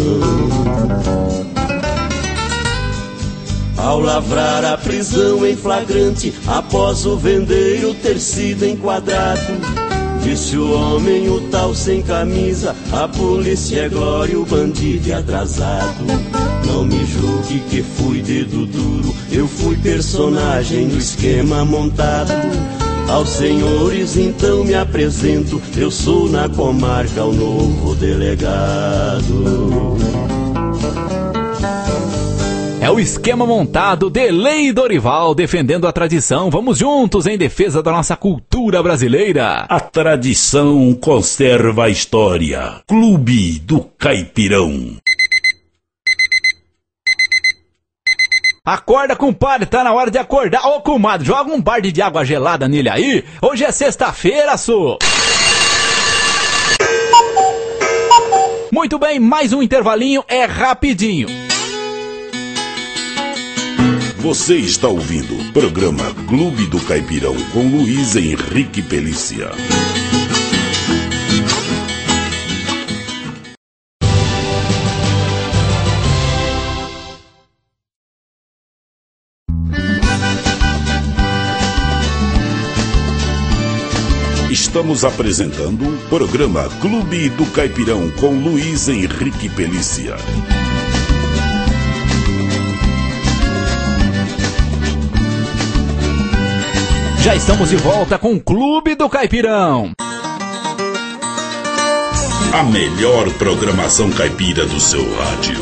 Ao lavrar a prisão em flagrante, após o vendeiro ter sido enquadrado, disse o homem, o tal sem camisa: a polícia é glória, o bandido é atrasado. Não me julgue que fui dedo duro, eu fui personagem do esquema montado. Aos senhores então me apresento, eu sou na comarca o novo delegado. É o esquema montado, Delei Dorival, defendendo a tradição. Vamos juntos em defesa da nossa cultura brasileira. A tradição conserva a história. Clube do Caipirão. Acorda, compadre, tá na hora de acordar. Ô, comadre, joga um balde de água gelada nele aí. Hoje é sexta-feira, sô. Muito bem, mais um intervalinho, é rapidinho. Você está ouvindo o programa Clube do Caipirão com Luiz Henrique Pelícia. Estamos apresentando o programa Clube do Caipirão com Luiz Henrique Pelícia. Já estamos de volta com o Clube do Caipirão. A melhor programação caipira do seu rádio.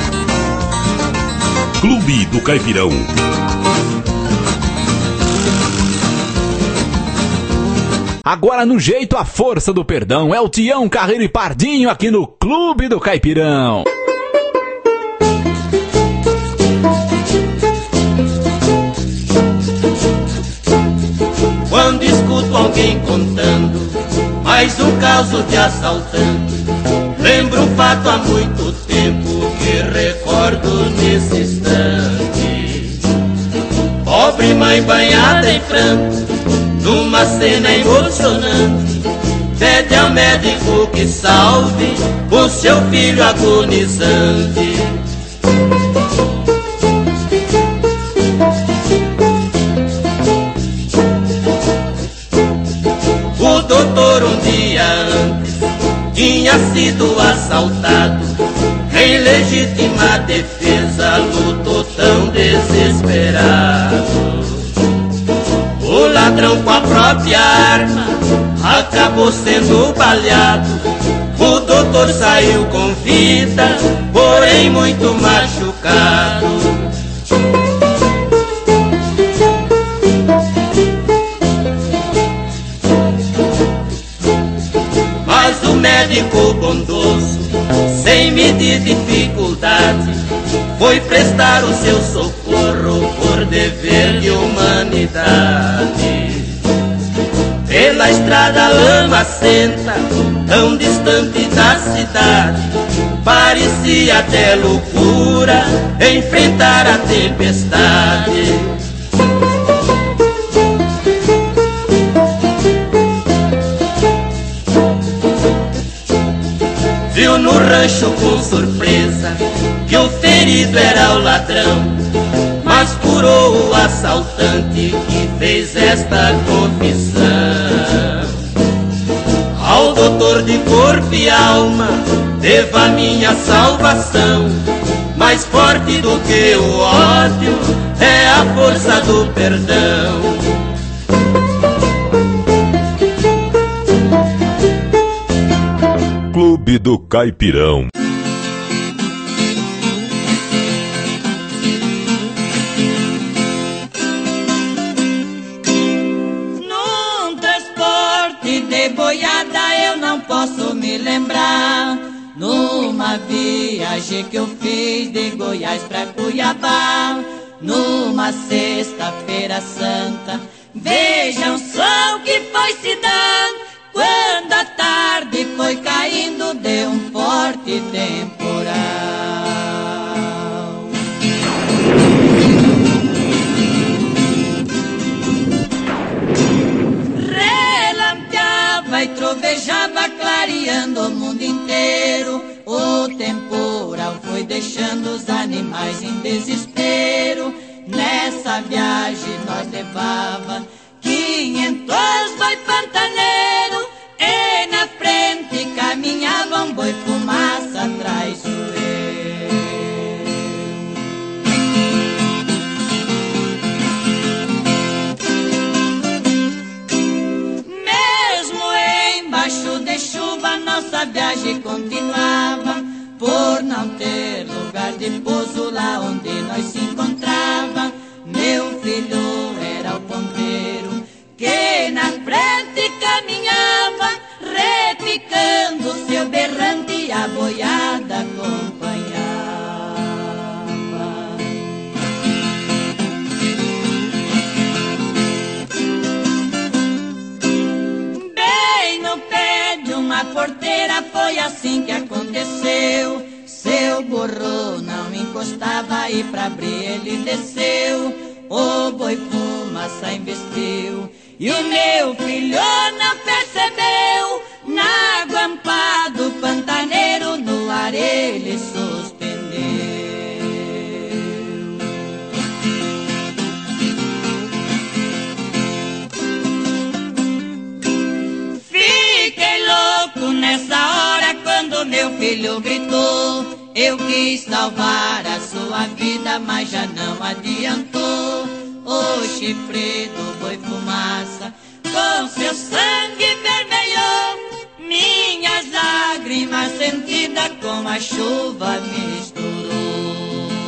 Clube do Caipirão. Agora no jeito, a força do perdão. É o Tião, Carreiro e Pardinho aqui no Clube do Caipirão. Quando escuto alguém contando mais um caso de assaltante, lembro um fato há muito tempo que recordo nesse instante. Pobre mãe banhada em pranto, numa cena emocionante, pede ao médico que salve o seu filho agonizante. O doutor um dia antes tinha sido assaltado, em legítima defesa lutou tão desesperado. O ladrão com a própria arma acabou sendo baleado. O doutor saiu com vida, porém muito machucado. Mas o médico bondoso, sem medir dificuldade, foi prestar o seu socorro por dever de humanidade. Pela estrada lamacenta, tão distante da cidade, parecia até loucura enfrentar a tempestade. Viu no rancho com surpresa que o ferido era o ladrão, mas curou o assaltante que fez esta confissão. Ao doutor de corpo e alma devo a minha salvação, mais forte do que o ódio é a força do perdão. Clube do Caipirão. Num transporte de boiada eu não posso me lembrar, numa viagem que eu fiz de Goiás pra Cuiabá, numa sexta-feira santa, vejam só o que foi se dando quando da tarde foi caindo, deu um forte temporal. Relampeava e trovejava, clareando o mundo inteiro. O temporal foi deixando os animais em desespero. Nessa viagem nós levava quinhentos boi pantaneiro, e na frente caminhava um boi fumaça traiçoeiro. Mesmo embaixo de chuva nossa viagem continuava, por não ter lugar de pouso lá onde nós se encontrava. Meu filho era o ponteiro que na frente caminhava, repicando seu berrante e a boiada acompanhava. Bem no pé de uma porteira foi assim que aconteceu. Seu burro não encostava e pra abrir ele desceu. O boi fumaça investiu e o meu filho não percebeu. Na guampa do pantaneiro no ar ele suspendeu. Fiquei louco nessa hora quando meu filho gritou. Eu quis salvar a sua vida, mas já não adiantou. O chifre do boi fumaça com seu sangue vermelhou. Minhas lágrimas sentidas com a chuva misturou.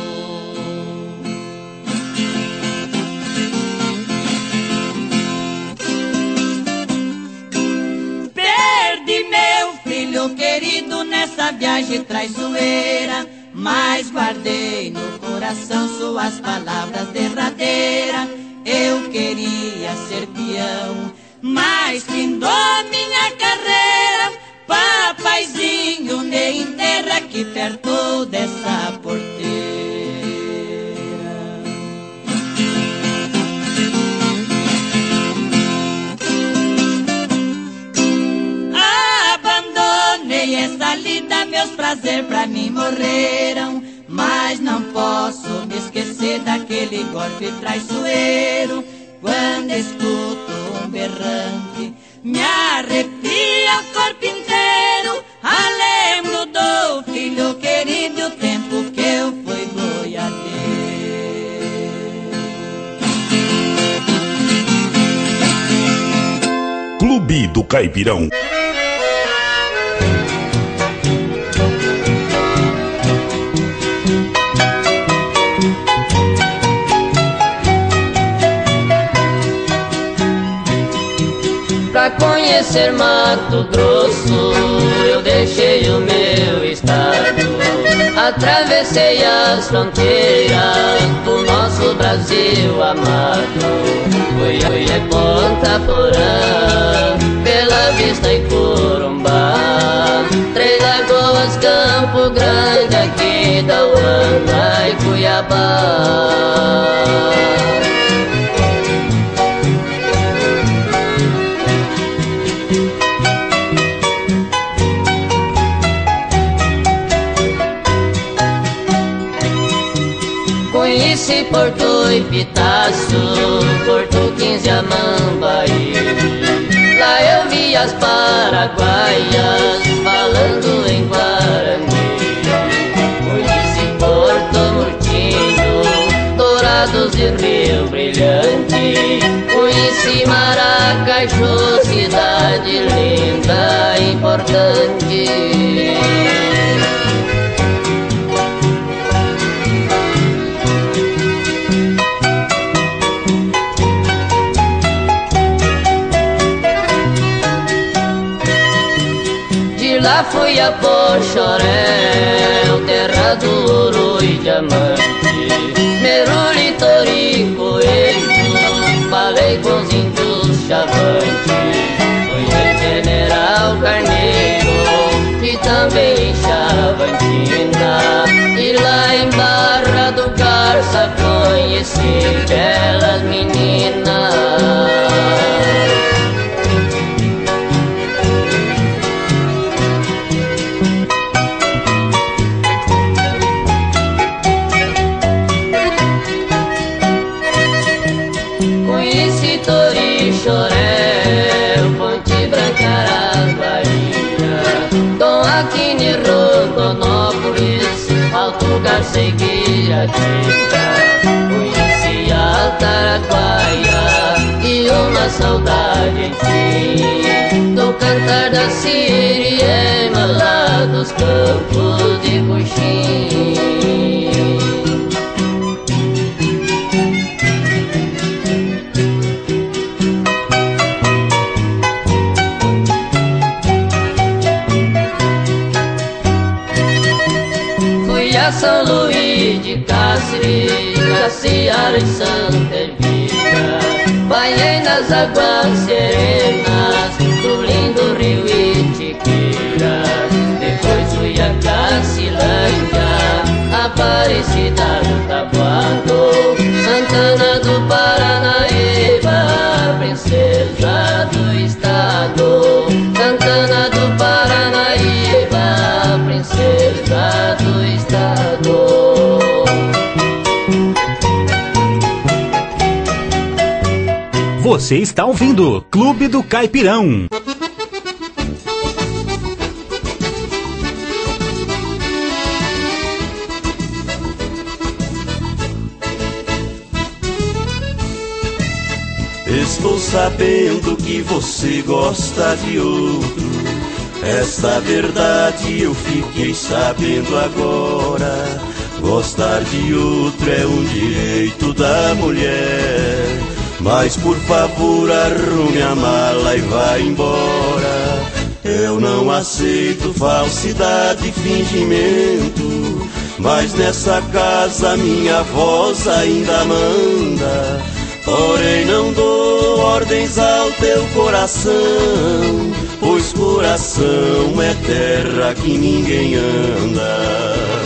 Perdi meu filho querido nessa viagem traiçoeira, mas guardei no coração suas palavras derradeiras. Eu queria ser peão, mas findou minha carreira. Papaizinho, me enterra aqui perto dessa porteira. Abandonei essa lida, meus prazeres pra mim morreram, mas não posso me esquecer daquele golpe traiçoeiro. Quando escuto um berrante, me arrepia o corpo inteiro. Ah, lembro do filho querido e o tempo que eu fui boiadeiro. Clube do Caipirão. Pra conhecer Mato Grosso, eu deixei o meu estado. Atravessei as fronteiras do nosso Brasil amado. Fui, fui de Ponta Porã, Bela Vista e Corumbá, Três Lagoas, Campo Grande, aqui da Uana e Cuiabá. Conheci Porto e Pitácio, Porto quinze, Amambaí. Lá eu vi as paraguaias falando em Guarani. Conheci Porto Murtinho, Dourados e Rio Brilhante. Conheci Maracaju, cidade linda e importante. Lá fui a Pochorel, terra do ouro e diamante. Meruli, Torico, Coelho, falei com os índios chavantes. Fui em General praça conheci belas meninas. Conheci Torixoréu, Ponte Branca, Araguaína, Dom Aquino, Rondonópolis, Alto Garcegueira, conheci Altaraguaia e uma saudade, enfim, do cantar da siriema lá dos campos de Coxim. São Luís de Cáceres, Caciara e Santa Elvira, banhei nas águas serenas do lindo rio Itiquira. Depois fui a Cacilândia, Aparecida do Taboado, Santana do Paranaíba, princesa do estado. Santana do Paranaíba, princesa do estado. Você está ouvindo Clube do Caipirão. Estou sabendo que você gosta de outro. Esta verdade eu fiquei sabendo agora. Gostar de outro é um direito da mulher. Mas por favor arrume a mala e vá embora. Eu não aceito falsidade e fingimento, mas nessa casa minha voz ainda manda. Porém não dou ordens ao teu coração, pois coração é terra que ninguém anda.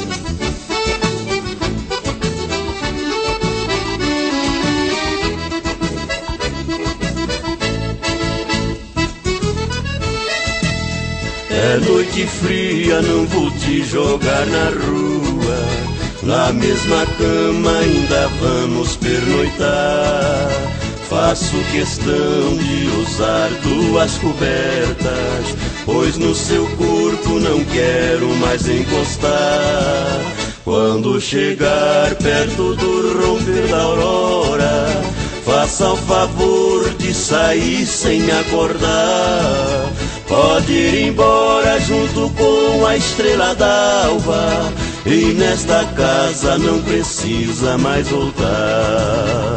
É noite fria, não vou te jogar na rua. Na mesma cama ainda vamos pernoitar. Faço questão de usar duas cobertas, pois no seu corpo não quero mais encostar. Quando chegar perto do romper da aurora, faça o favor de sair sem me acordar. Pode ir embora junto com a estrela d'alva, e nesta casa não precisa mais voltar.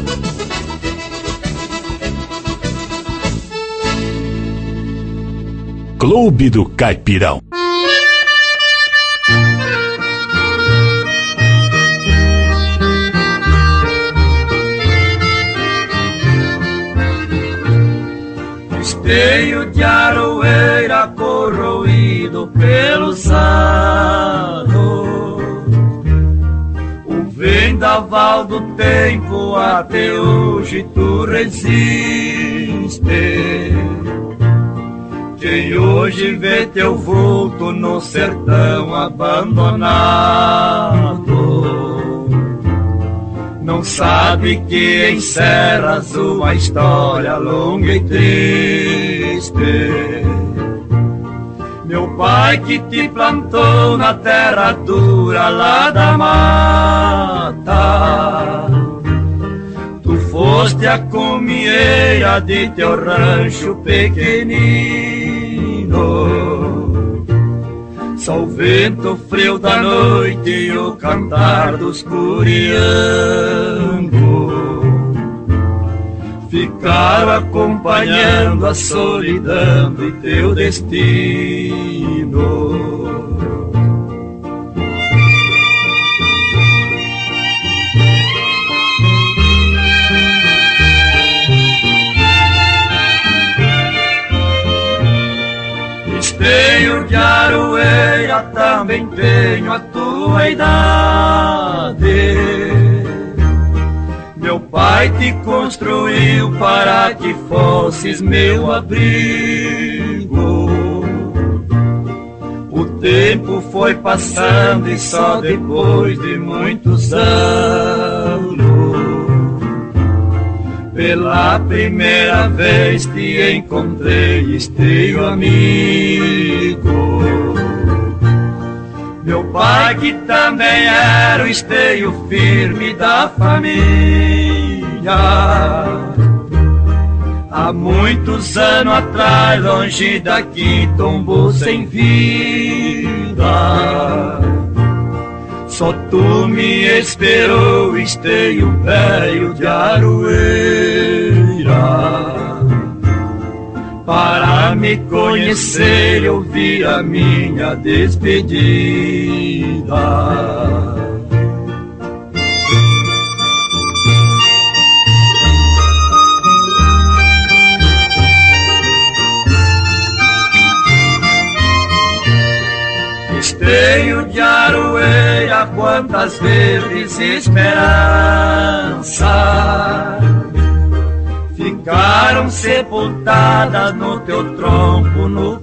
Clube do Caipirão. Esteio de aroeira corroído pelo sado, o vendaval do tempo até hoje tu resiste. Quem hoje vê teu vulto no sertão abandonado, não sabe que encerras uma história longa e triste. Meu pai que te plantou na terra dura lá da mata, tu foste a comieira de teu rancho pequenino. Só o vento frio da noite e o cantar dos curiangos ficaram acompanhando a solidão de teu destino. Esteio de aroeira, também tenho a tua idade. pai te construiu para que fosses meu abrigo. O tempo foi passando e só depois de muitos anos, pela primeira vez te encontrei, esteio amigo. Meu pai que também era o esteio firme da família, há muitos anos atrás, longe daqui, tombou sem vida. Só tu me esperou, esteio velho de Aroeira, para me conhecer e ouvir a minha despedida. Esteio de Aroeira, quantas verdes esperanças ficaram sepultadas no teu tronco no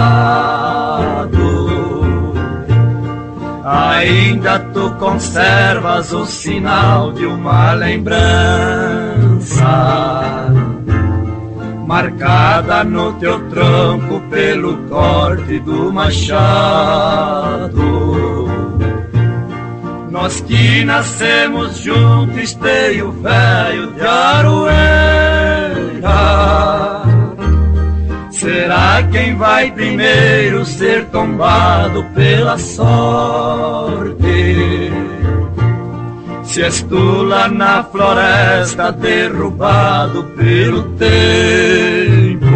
passado. Ainda tu conservas o sinal de uma lembrança, marcada no teu tronco pelo corte do machado. Nós que nascemos juntos, esteio velho de Aroeira, será quem vai primeiro ser tombado pela sorte? Se és tu lá na floresta, derrubado pelo tempo,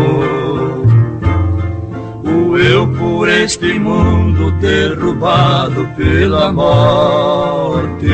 o eu por este mundo, derrubado pela morte.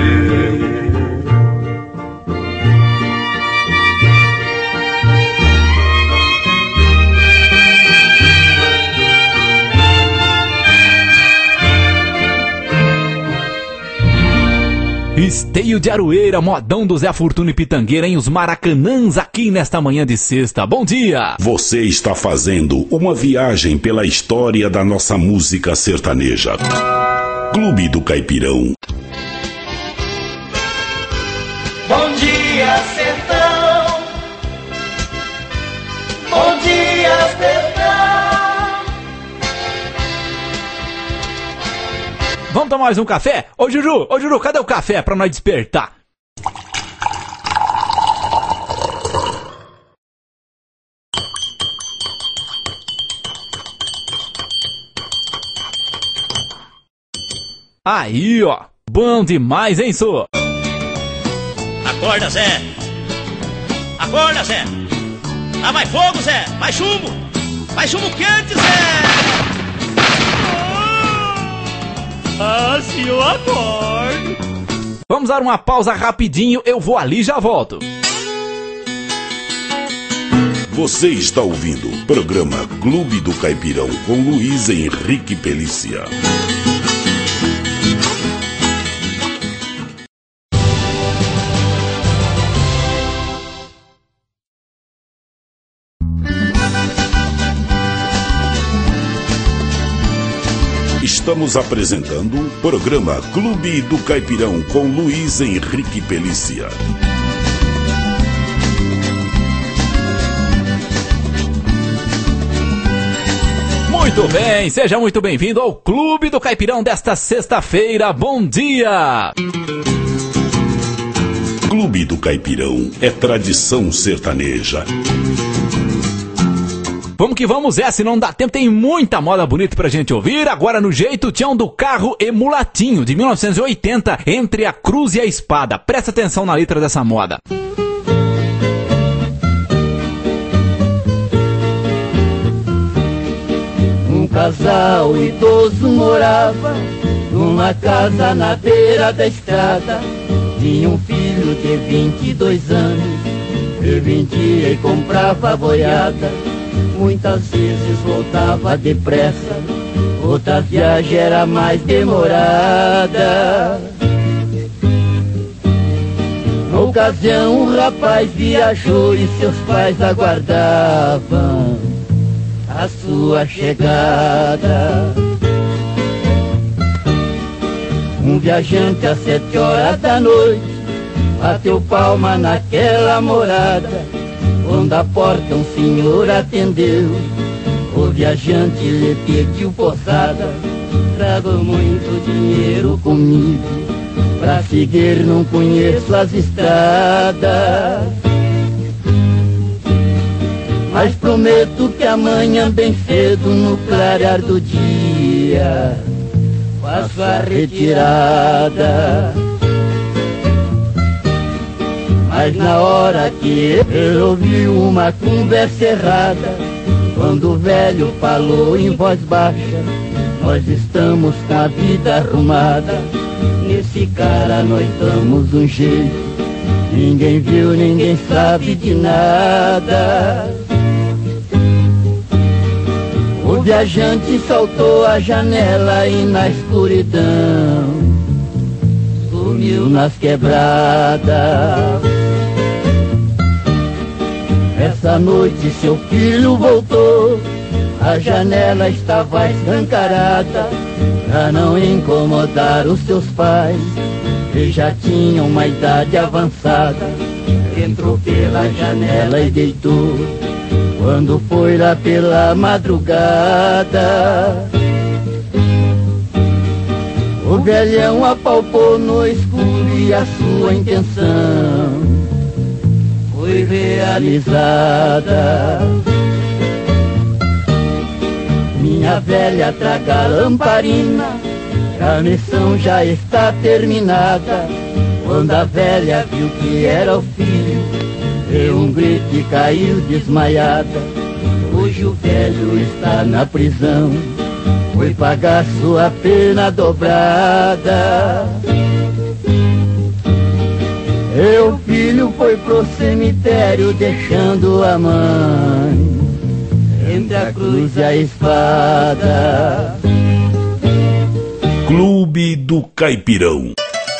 Esteio de Aroeira, modão do Zé Fortuna e Pitangueira em os Maracanãs aqui nesta manhã de sexta. Bom dia! Você está fazendo uma viagem pela história da nossa música sertaneja. Clube do Caipirão. Bom dia, sertão! Bom dia, sertão! Vamos tomar mais um café? Ô Juju, ô Juju, cadê o café pra nós despertar? Aí, ó, bom demais, hein, Sô? Acorda, Zé! Acorda, Zé! Ah, mais fogo, Zé! Mais chumbo! Mais chumbo quente, Zé! Ah, sim, eu acordo. Vamos dar uma pausa rapidinho, eu vou ali e já volto. Você está ouvindo o programa Clube do Caipirão com Luiz Henrique Pelícia. Estamos apresentando o programa Clube do Caipirão com Luiz Henrique Pelícia. Muito bem, seja muito bem-vindo ao Clube do Caipirão desta sexta-feira. Bom dia! Clube do Caipirão é tradição sertaneja. Vamos que vamos, é, se não dá tempo, tem muita moda bonita pra gente ouvir. Agora no jeito, Tião do Carro e Mulatinho, de mil novecentos e oitenta, Entre a Cruz e a Espada. Presta atenção na letra dessa moda. Um casal idoso morava numa casa na beira da estrada. Tinha um filho de vinte e dois anos, ele vendia e comprava boiada. Muitas vezes voltava depressa, outra viagem era mais demorada. No ocasião o rapaz viajou e seus pais aguardavam a sua chegada. Um viajante às sete horas da noite bateu palma naquela morada. Quando a porta um senhor atendeu, o viajante lhe pediu posada. Trago muito dinheiro comigo, pra seguir não conheço as estradas, mas prometo que amanhã bem cedo, no clarear do dia, faço a retirada. Mas na hora que ele ouviu uma conversa errada, quando o velho falou em voz baixa: nós estamos com a vida arrumada, nesse cara nós damos um jeito, ninguém viu, ninguém sabe de nada. O viajante saltou a janela e na escuridão sumiu nas quebradas. Essa noite seu filho voltou, a janela estava escancarada, pra não incomodar os seus pais, que já tinham uma idade avançada. Entrou pela janela e deitou, quando foi lá pela madrugada, o velhão apalpou no escuro e a sua intenção foi realizada. Minha velha, traga a lamparina, a missão já está terminada. Quando a velha viu que era o filho, deu um grito e caiu desmaiada. Hoje o velho está na prisão, foi pagar sua pena dobrada. E o filho foi pro cemitério, deixando a mãe entre a cruz e a espada. Clube do Caipirão.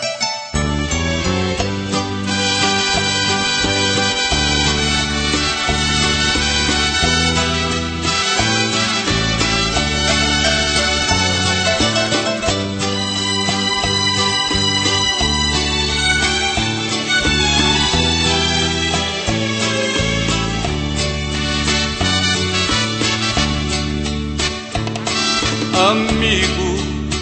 Amigo,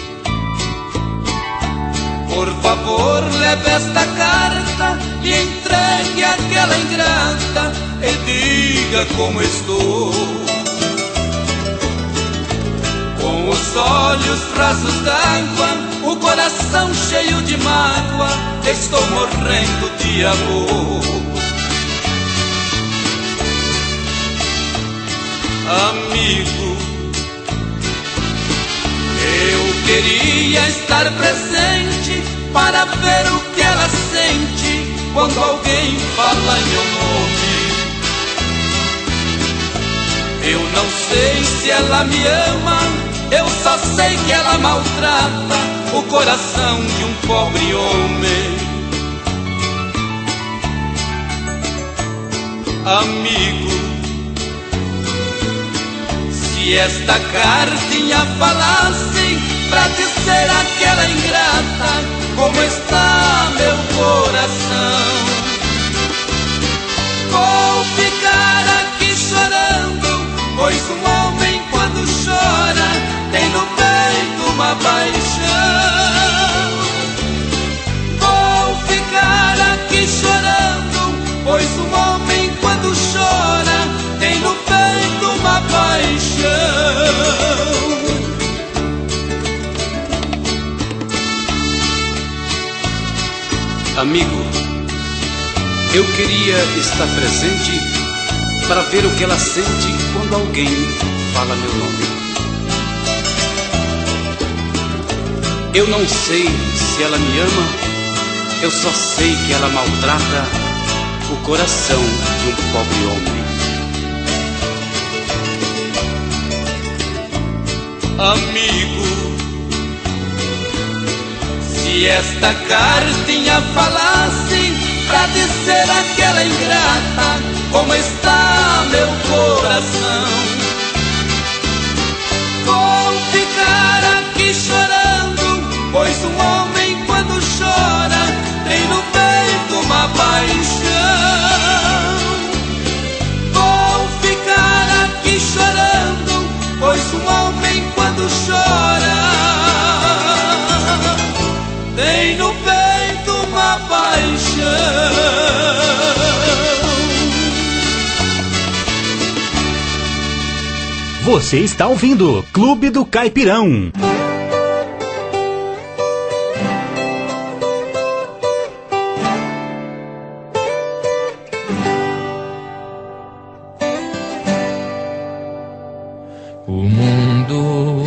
por favor leve esta carta e entregue àquela ingrata e diga como estou. Com os olhos rasos d'água, o coração cheio de mágoa, estou morrendo de amor. Amigo, eu queria estar presente para ver o que ela sente quando alguém fala em meu nome. Eu não sei se ela me ama, eu só sei que ela maltrata o coração de um pobre homem. Amigo, se esta cartinha falasse pra dizer àquela ingrata como está meu coração, vou ficar aqui chorando, pois um homem quando chora tem no peito uma paixão. Vou ficar aqui chorando, pois um homem quando chora tem no peito uma paixão. Amigo, eu queria estar presente para ver o que ela sente quando alguém fala meu nome. Eu não sei se ela me ama, eu só sei que ela maltrata o coração de um pobre homem. Amigo, se esta cartinha falasse pra dizer àquela ingrata como está meu coração. Vou ficar aqui chorando, pois um homem quando chora tem no peito uma paixão. Vou ficar aqui chorando, pois um homem quando chora tem no peito uma paixão. Você está ouvindo Clube do Caipirão. O mundo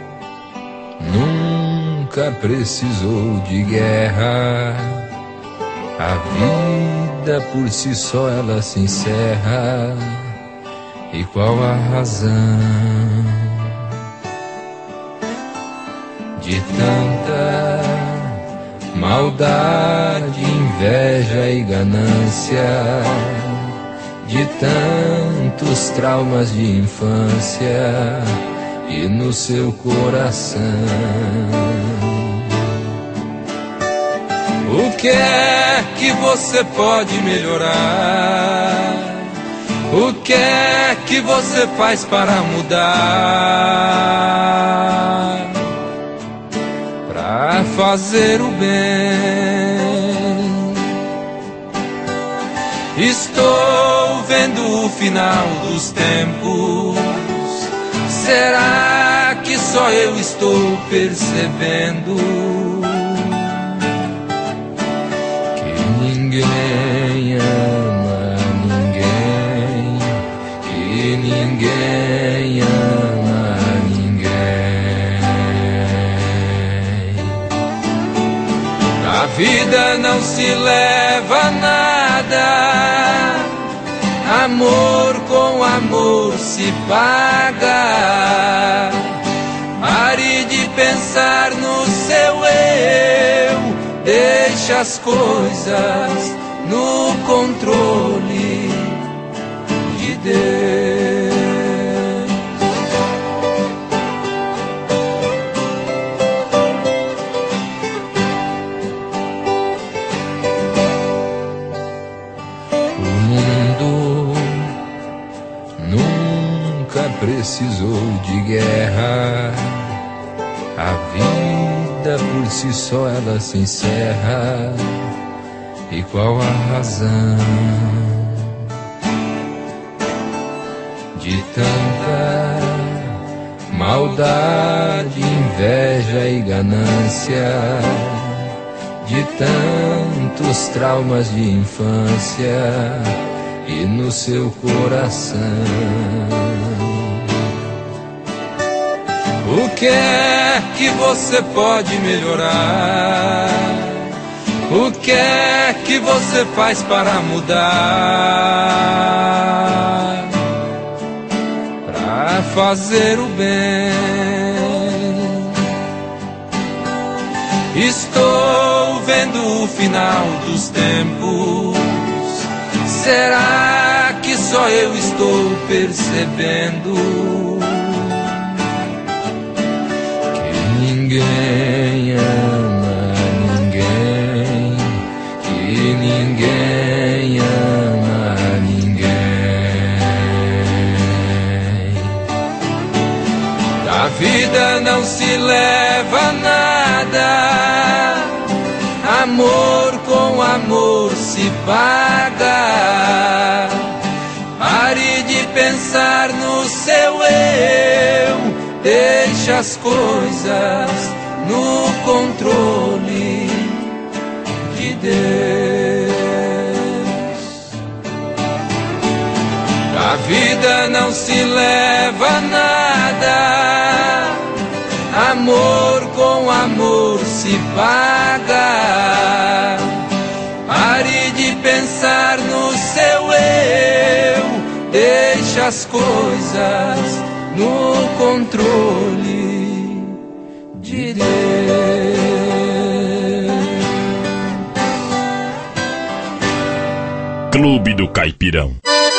nunca precisou de guerra. A vida por si só ela se encerra. E qual a razão de tanta maldade, inveja e ganância, de tantos traumas de infância e no seu coração? O que é que você pode melhorar? O que é que você faz para mudar? Para fazer o bem. Estou vendo o final dos tempos. Será que só eu estou percebendo que ninguém ama ninguém, que ninguém ama ninguém? A vida não se leva a nada, amor com amor se paga. Pare de pensar no seu eu, deixa as coisas no controle de Deus. O mundo nunca precisou de guerra. A vida por si só ela se encerra. E qual a razão de tanta maldade, inveja e ganância, de tantos traumas de infância e no seu coração? O que é que você pode melhorar? O que é que você faz para mudar? Para fazer o bem. Estou vendo o final dos tempos. Será que só eu estou percebendo que ninguém ama ninguém, que ninguém ama ninguém? A vida não se leva a nada, amor com amor se paga. Pare de pensar no seu eu, deixa as coisas no controle de Deus. A vida não se leva a nada, amor com amor se paga. Pare de pensar no seu eu, deixa as coisas no controle de Deus. Clube do Caipirão.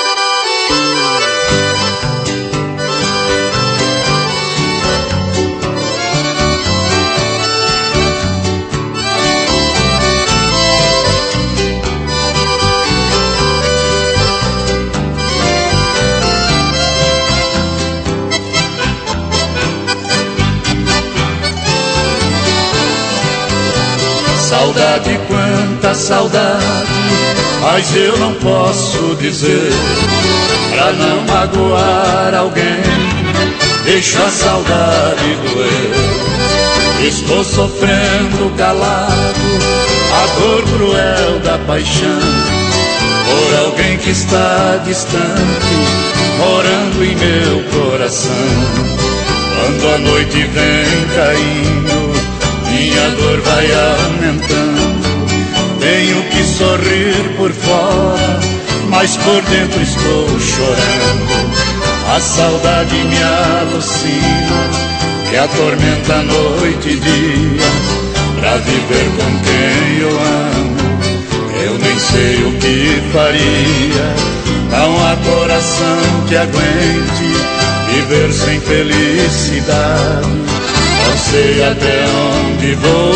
Saudade, quanta saudade, mas eu não posso dizer, pra não magoar alguém, deixa a saudade doer. Estou sofrendo calado a dor cruel da paixão, por alguém que está distante, morando em meu coração. Quando a noite vem caindo, minha dor vai aumentando. Tenho que sorrir por fora, mas por dentro estou chorando. A saudade me alucina, que atormenta noite e dia. Pra viver com quem eu amo, eu nem sei o que faria. Não há coração que aguente viver sem felicidade. Não sei até onde vou,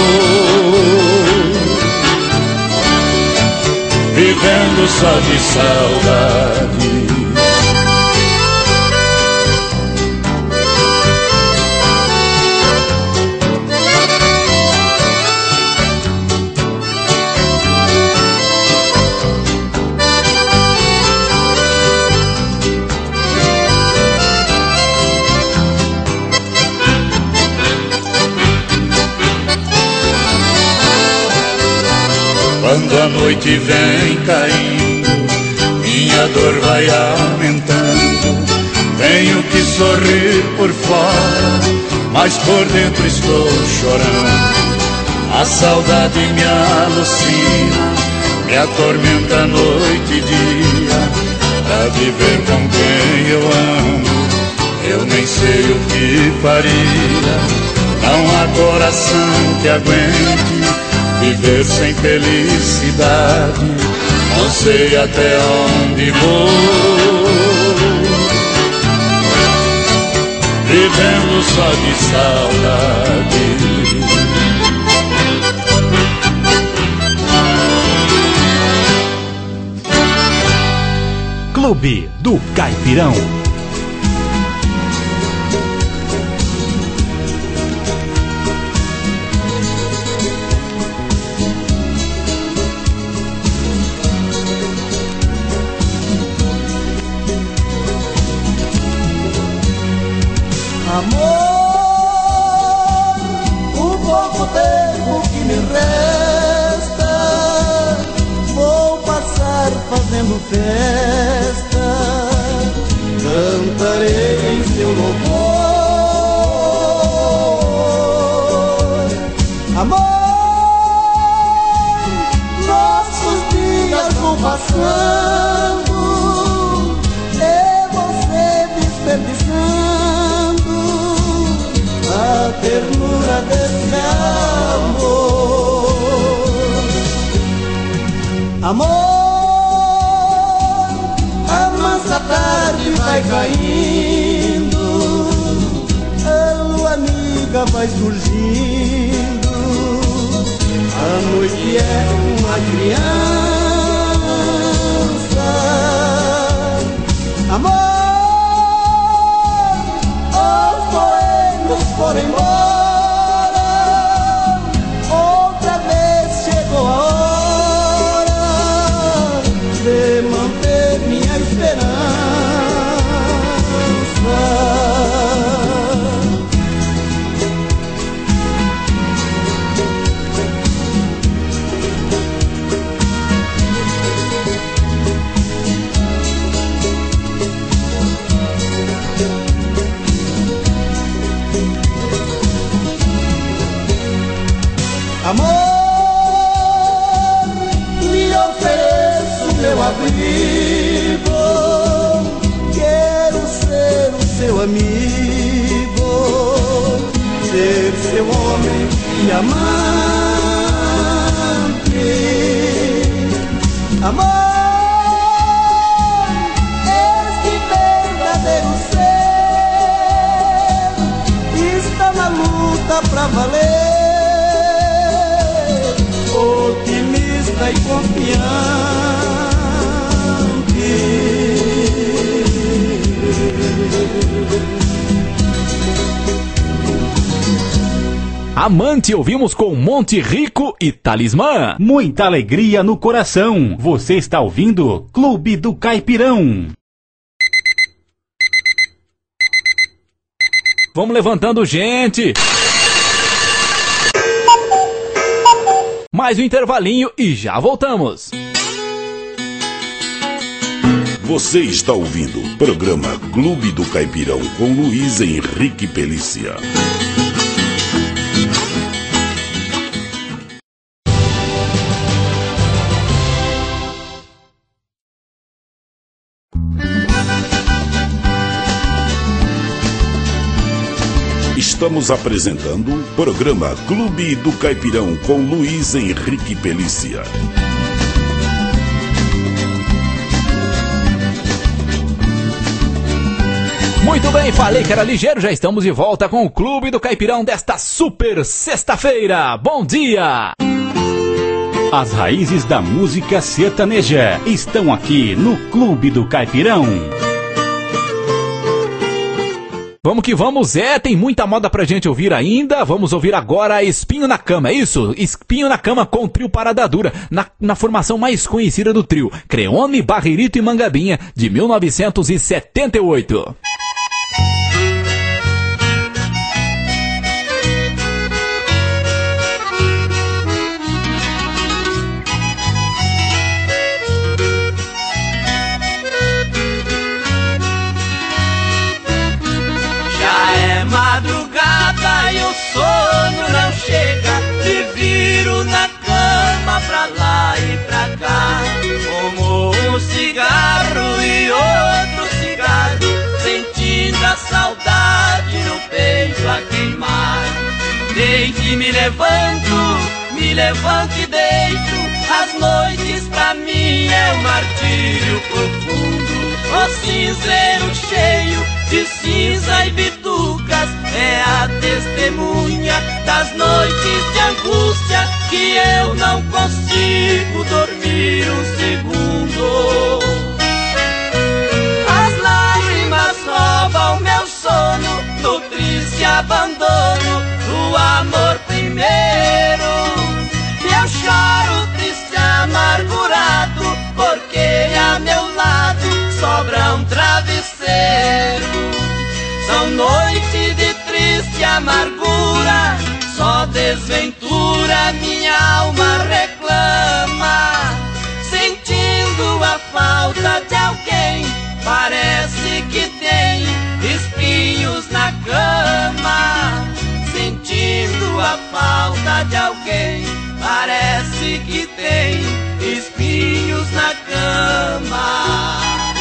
vivendo só de saudade. Quando a noite vem caindo, minha dor vai aumentando. Tenho que sorrir por fora, mas por dentro estou chorando. A saudade me alucina, me atormenta noite e dia. Pra viver com quem eu amo, eu nem sei o que faria. Não há coração que aguente viver sem felicidade. Não sei até onde vou, vivendo só de saudade. Clube do Caipirão. Amor, o pouco tempo que me resta, vou passar fazendo festa, cantarei em seu louvor. Amor, nossos dias vão passando, e você desperdiçando a ternura desse amor. Amor, a mansa tarde vai caindo, a lua amiga vai surgindo, a noite é uma criança. Amor, foram embora, outra vez chegou a hora de manter minha esperança. Amor, lhe ofereço meu abrigo, quero ser o seu amigo, ser seu homem e amante. Amor, e confiante. Amante, ouvimos com Monte Rico e Talismã. Muita alegria no coração. Você está ouvindo Clube do Caipirão. Vamos levantando, gente. Mais um intervalinho e já voltamos. Você está ouvindo o programa Clube do Caipirão com Luiz Henrique Pelícia. Estamos apresentando o programa Clube do Caipirão com Luiz Henrique Pelícia. Muito bem, falei que era ligeiro, já estamos de volta com o Clube do Caipirão desta super sexta-feira. Bom dia! As raízes da música sertaneja estão aqui no Clube do Caipirão. Vamos que vamos, é, tem muita moda pra gente ouvir ainda. Vamos ouvir agora Espinho na Cama, é isso? Espinho na Cama com o trio Parada Dura, na, na formação mais conhecida do trio, Creone, Barreirito e Mangabinha, de mil novecentos e setenta e oito. E o sono não chega, me viro na cama pra lá e pra cá. Fumo um cigarro e outro cigarro, sentindo a saudade no peito a queimar. Desde me levanto, me levanto e deito, as noites pra mim é um martírio profundo. O cinzeiro cheio de cinza e bitucas é a testemunha das noites de angústia que eu não consigo dormir um segundo. As lágrimas roubam meu sono no triste abandono do amor primeiro. E eu choro triste amargurado porque a meu lado sobra um travesseiro. São noites de triste amargura, só desventura minha alma reclama. Sentindo a falta de alguém, parece que tem espinhos na cama. Sentindo a falta de alguém, parece que tem espinhos na cama.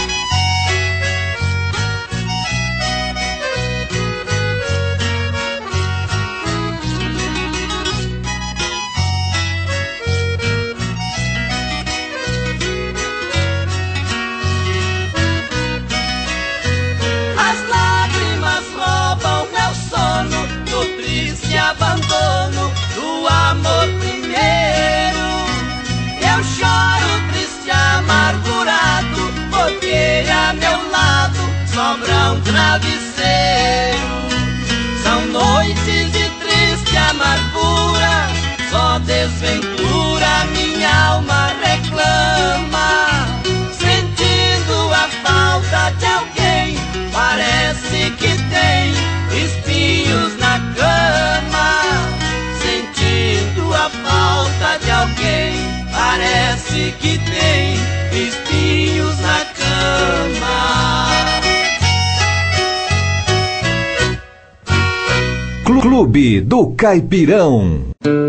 Abandono do amor primeiro. Eu choro triste amargurado porque a meu lado sobra um travesseiro. São noites de triste amargura, só desventura minha alma reclama. Sentindo a falta de alguém, parece que tem espinhos na cama. Sentindo a falta de alguém, parece que tem espinhos na cama. Clube do Caipirão.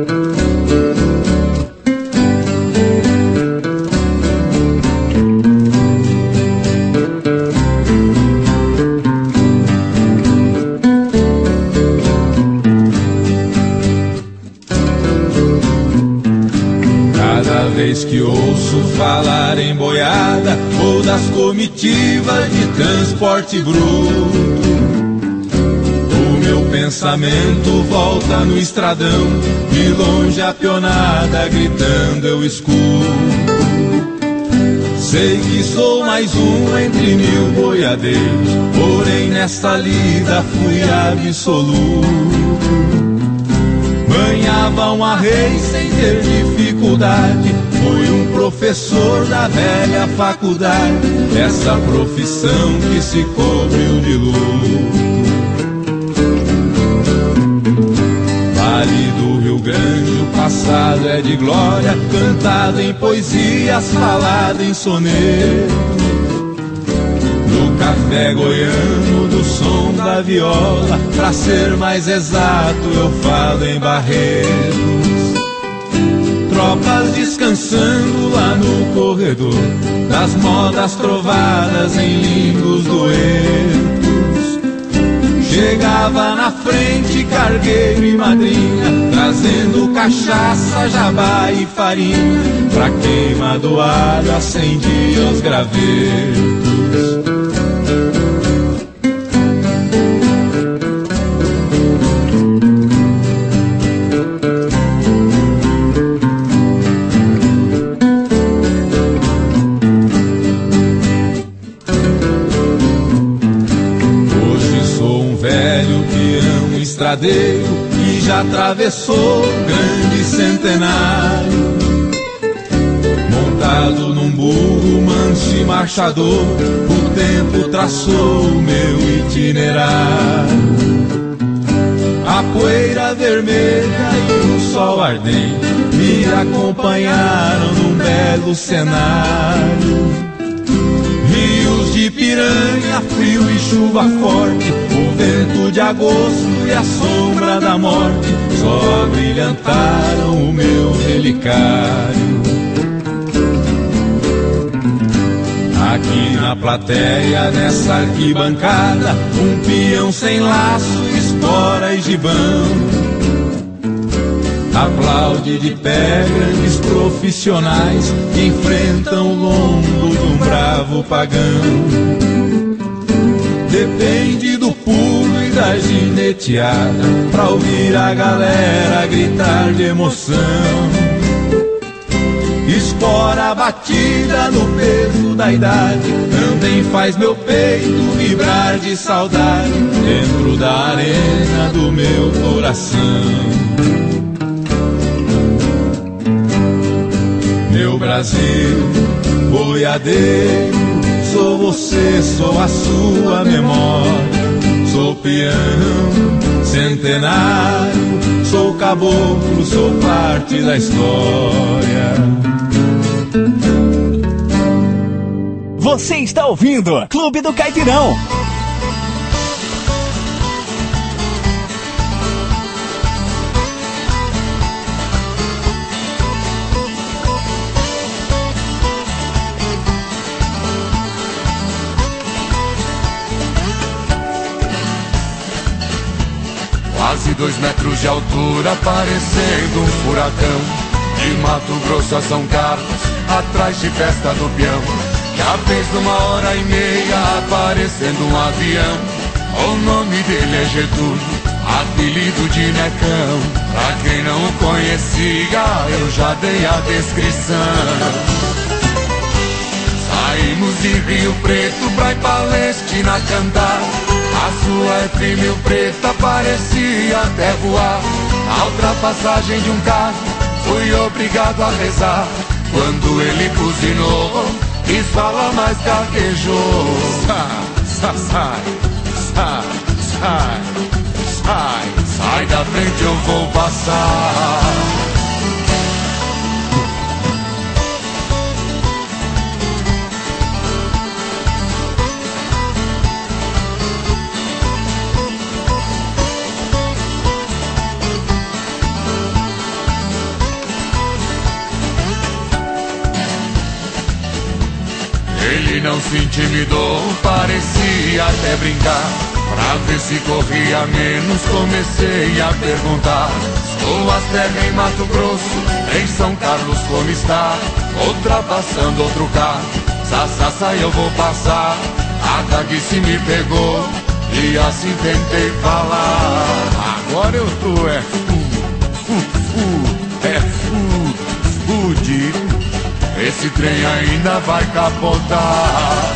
Vez que ouço falar em boiada ou das comitivas de transporte bruto, o meu pensamento volta no estradão, de longe a pionada gritando eu escuto. Sei que sou mais um entre mil boiadeiros, porém nesta lida fui absoluto. Banhava um arreio sem ter dificuldade, fui um professor da velha faculdade, essa profissão que se cobriu de luto. Vale do Rio Grande, o passado é de glória, cantado em poesias, falado em soneto. No café goiano, do som da viola, pra ser mais exato eu falo em Barretos. Tropas descansando lá no corredor, das modas trovadas em lindos duetos. Chegava na frente cargueiro e madrinha, trazendo cachaça, jabá e farinha, pra queima do alho acendia os gravetos. Que já atravessou o grande centenário, montado num burro manso e marchador, o tempo traçou o meu itinerário. A poeira vermelha e o sol ardente me acompanharam num belo cenário. Rios de piranha, frio e chuva forte, o vento de agosto e a sombra da morte só brilhantaram o meu relicário. Aqui na plateia, nessa arquibancada, um peão sem laço, espora e gibão. Aplaude de pé grandes profissionais que enfrentam o lombo de um bravo pagão. Depende do pulo e da gineteada pra ouvir a galera gritar de emoção. Espora batida no peso da idade também faz meu peito vibrar de saudade dentro da arena do meu coração. Meu Brasil, boiadeiro, sou você, sou a sua memória. Sou peão, centenário, sou caboclo, sou parte da história. Você está ouvindo Clube do Caipirão. Quase dois metros de altura, parecendo um furacão. De Mato Grosso a São Carlos, atrás de festa do peão. Já fez numa hora e meia, aparecendo um avião. O nome dele é Getúlio, apelido de Necão. Pra quem não o conhecia, eu já dei a descrição. Saímos de Rio Preto pra ir Palestina cantar. A sua F mil preta parecia até voar. Na ultrapassagem de um carro, fui obrigado a rezar. Quando ele buzinou, quis falar, mas gaguejou. Sai, sai, sai, sai, sai, sai da frente, eu vou passar. Ele não se intimidou, parecia até brincar. Pra ver se corria menos, comecei a perguntar. Sou as terras em Mato Grosso, em São Carlos como está? Ultrapassando outro carro, sa, sa, sa, eu vou passar. A gaguice me pegou, e assim tentei falar. Agora eu tô é fu, fu, fu, é fu, fudido. Esse trem ainda vai capotar.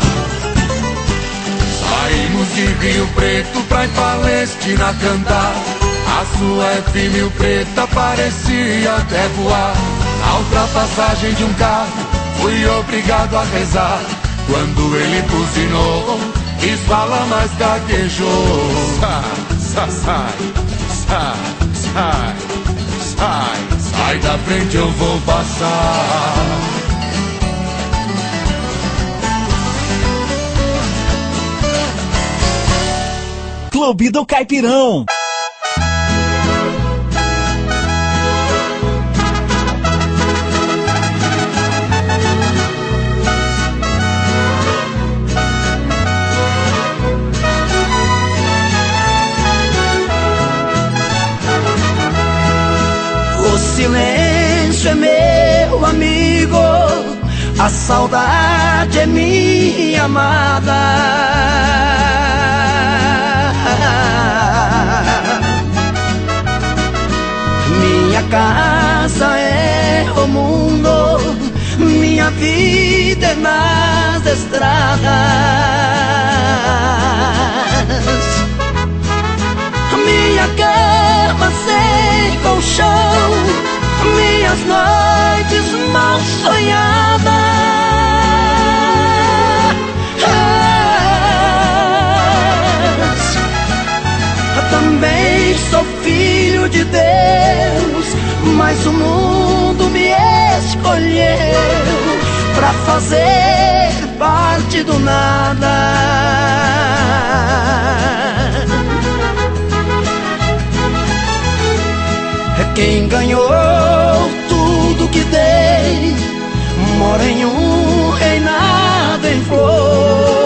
Saímos de Rio Preto pra ir Palestina cantar. A sua F mil preta parecia até voar. Na ultrapassagem de um carro fui obrigado a rezar. Quando ele buzinou, quis falar, mas gaguejou. Sai, sai, sai, sai, sai, sai da frente, eu vou passar. Clube do Caipirão. O silêncio é meu amigo, a saudade é minha amada. Minha casa é o mundo, minha vida é nas estradas. Minha cama sem colchão, minhas noites mal sonhadas. Também sou filho de Deus, mas o mundo me escolheu pra fazer parte do nada. Quem ganhou tudo que dei, mora em um reinado em flor.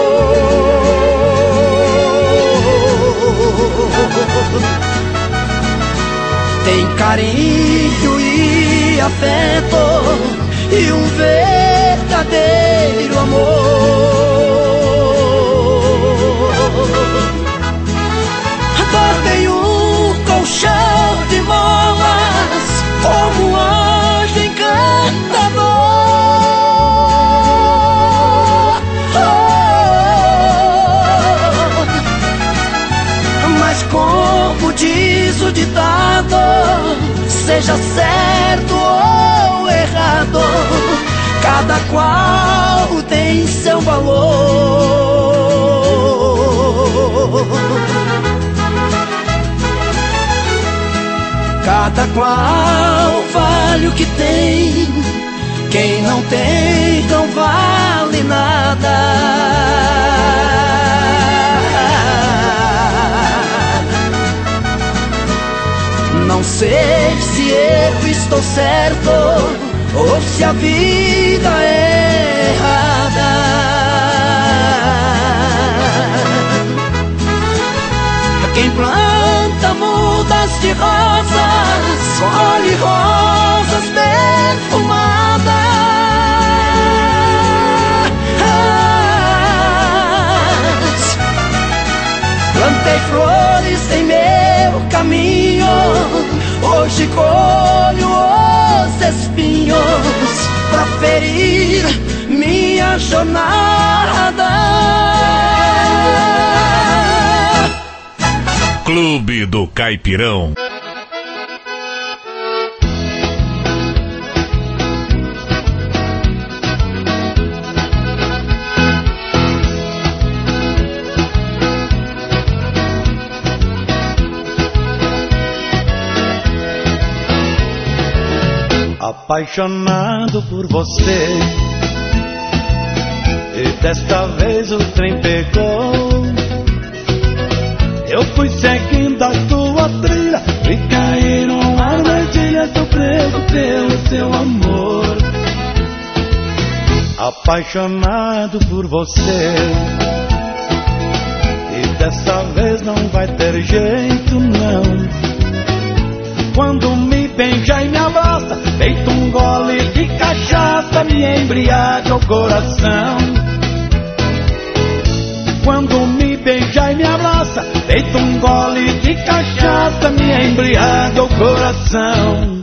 Tem carinho e afeto e um verdadeiro amor. Dorme um colchão de molas como um anjo encantador. Oh, mas como diz o ditado, seja certo ou errado, cada qual tem seu valor. Cada qual vale o que tem, quem não tem não vale nada. Não sei se eu estou certo ou se a vida é errada. Quem planta mudas de rosas, colhe rosas perfumadas. Plantei flores em meu caminho, hoje colho os espinhos pra ferir minha jornada. Clube do Caipirão. Apaixonado por você, e desta vez o trem pegou. Eu fui seguindo a tua trilha e caí numa armadilha, tô preso pelo seu amor. Apaixonado por você, e dessa vez não vai ter jeito não. Quando me beija e me abraça, feito um gole de cachaça, me embriaga o coração. Quando me beija e me abraça, praça, deito um gole de cachaça, me embriaga o coração.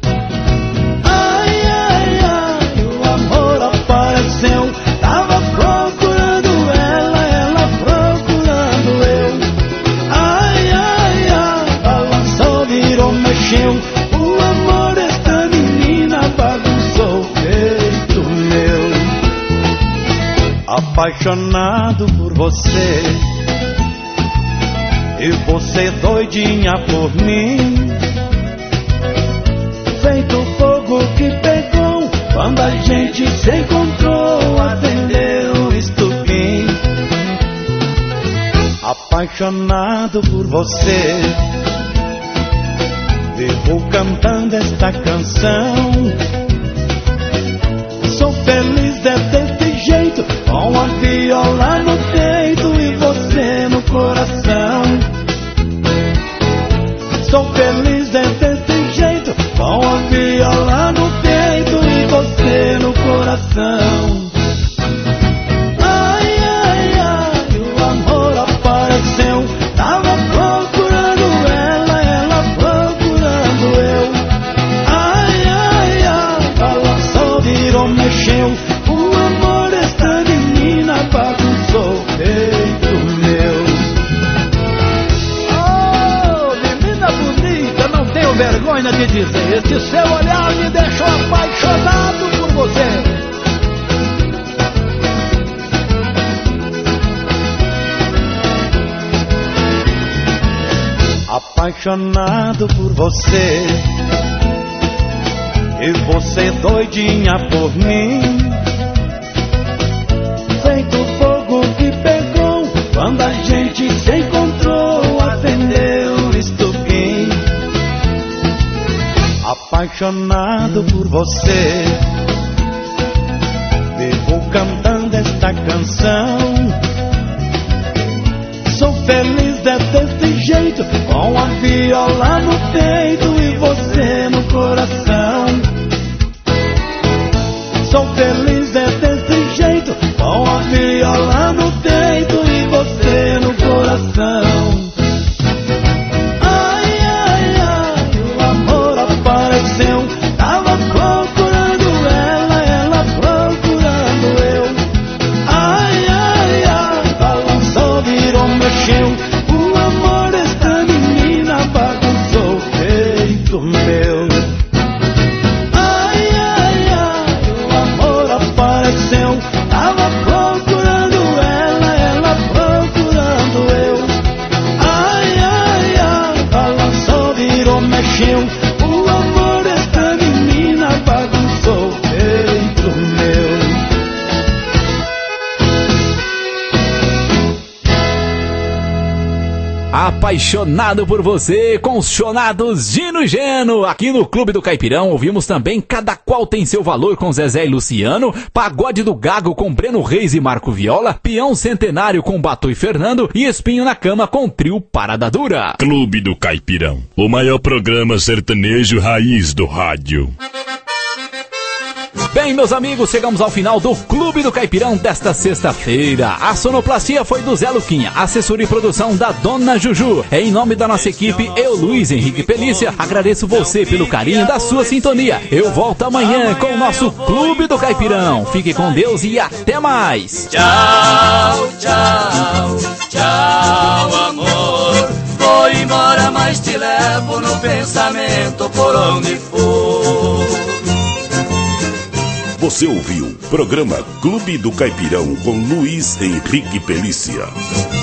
Ai, ai, ai, o amor apareceu, tava procurando ela, ela procurando eu. Ai, ai, ai, balançou, virou, mexeu, o amor desta menina bagunçou o peito meu. Apaixonado por você, e você doidinha por mim, feito fogo que pegou quando a gente se encontrou, acendeu o estupim. Apaixonado por você, vivo cantando esta canção. Sou feliz é desse jeito, com a viola no peito e você no coração. Sou feliz é desse jeito, com a viola no peito e você no coração. Ai, ai, ai, o amor apareceu, tava procurando ela, ela procurando eu. Ai, ai, ai, balançou, virou, mexeu, o amor desta menina bagunçou o peito meu. Oh, menina bonita, não tenho vergonha de dizer, esse seu olhar me deixou apaixonado por você. Apaixonado por você, e você doidinha por mim, feito fogo que pegou quando a gente se encontrou, acendeu o estupim. Apaixonado por você, vivo cantando esta canção. Sou feliz é desse jeito, com a viola no peito e você no coração. Sou feliz é desse jeito, com a viola no peito e você no coração. Ai, ai, ai, o amor apareceu, tava procurando ela, ela procurando eu. Ai, ai, ai, balançou, virou, mexeu, o amor desta menina bagunçou o peito meu. Ai, ai, ai, o amor apareceu, tava procurando ela, ela procurando eu. Ai, ai, ai, balançou, virou, mexeu, o amor desta menina bagunçou o peito meu. Apaixonado por você, com os chonados Gino e Geno. Aqui no Clube do Caipirão ouvimos também Cada Qual Tem Seu Valor com Zezé e Luciano, Pagode do Gago com Breno Reis e Marco Viola, Peão Centenário com Batu e Fernando e Espinho na Cama com Trio Parada Dura. Clube do Caipirão, o maior programa sertanejo raiz do rádio. Bem, meus amigos, chegamos ao final do Clube do Caipirão desta sexta-feira. A sonoplastia foi do Zé Luquinha, assessoria e produção da Dona Juju. Em nome da nossa equipe, eu, Luiz Henrique Pelícia, agradeço você pelo carinho da sua sintonia. Eu volto amanhã com o nosso Clube do Caipirão. Fique com Deus e até mais. Tchau, tchau, tchau, amor. Vou embora, mas te levo no pensamento por onde for. Você ouviu o programa Clube do Caipirão com Luiz Henrique Pelícia.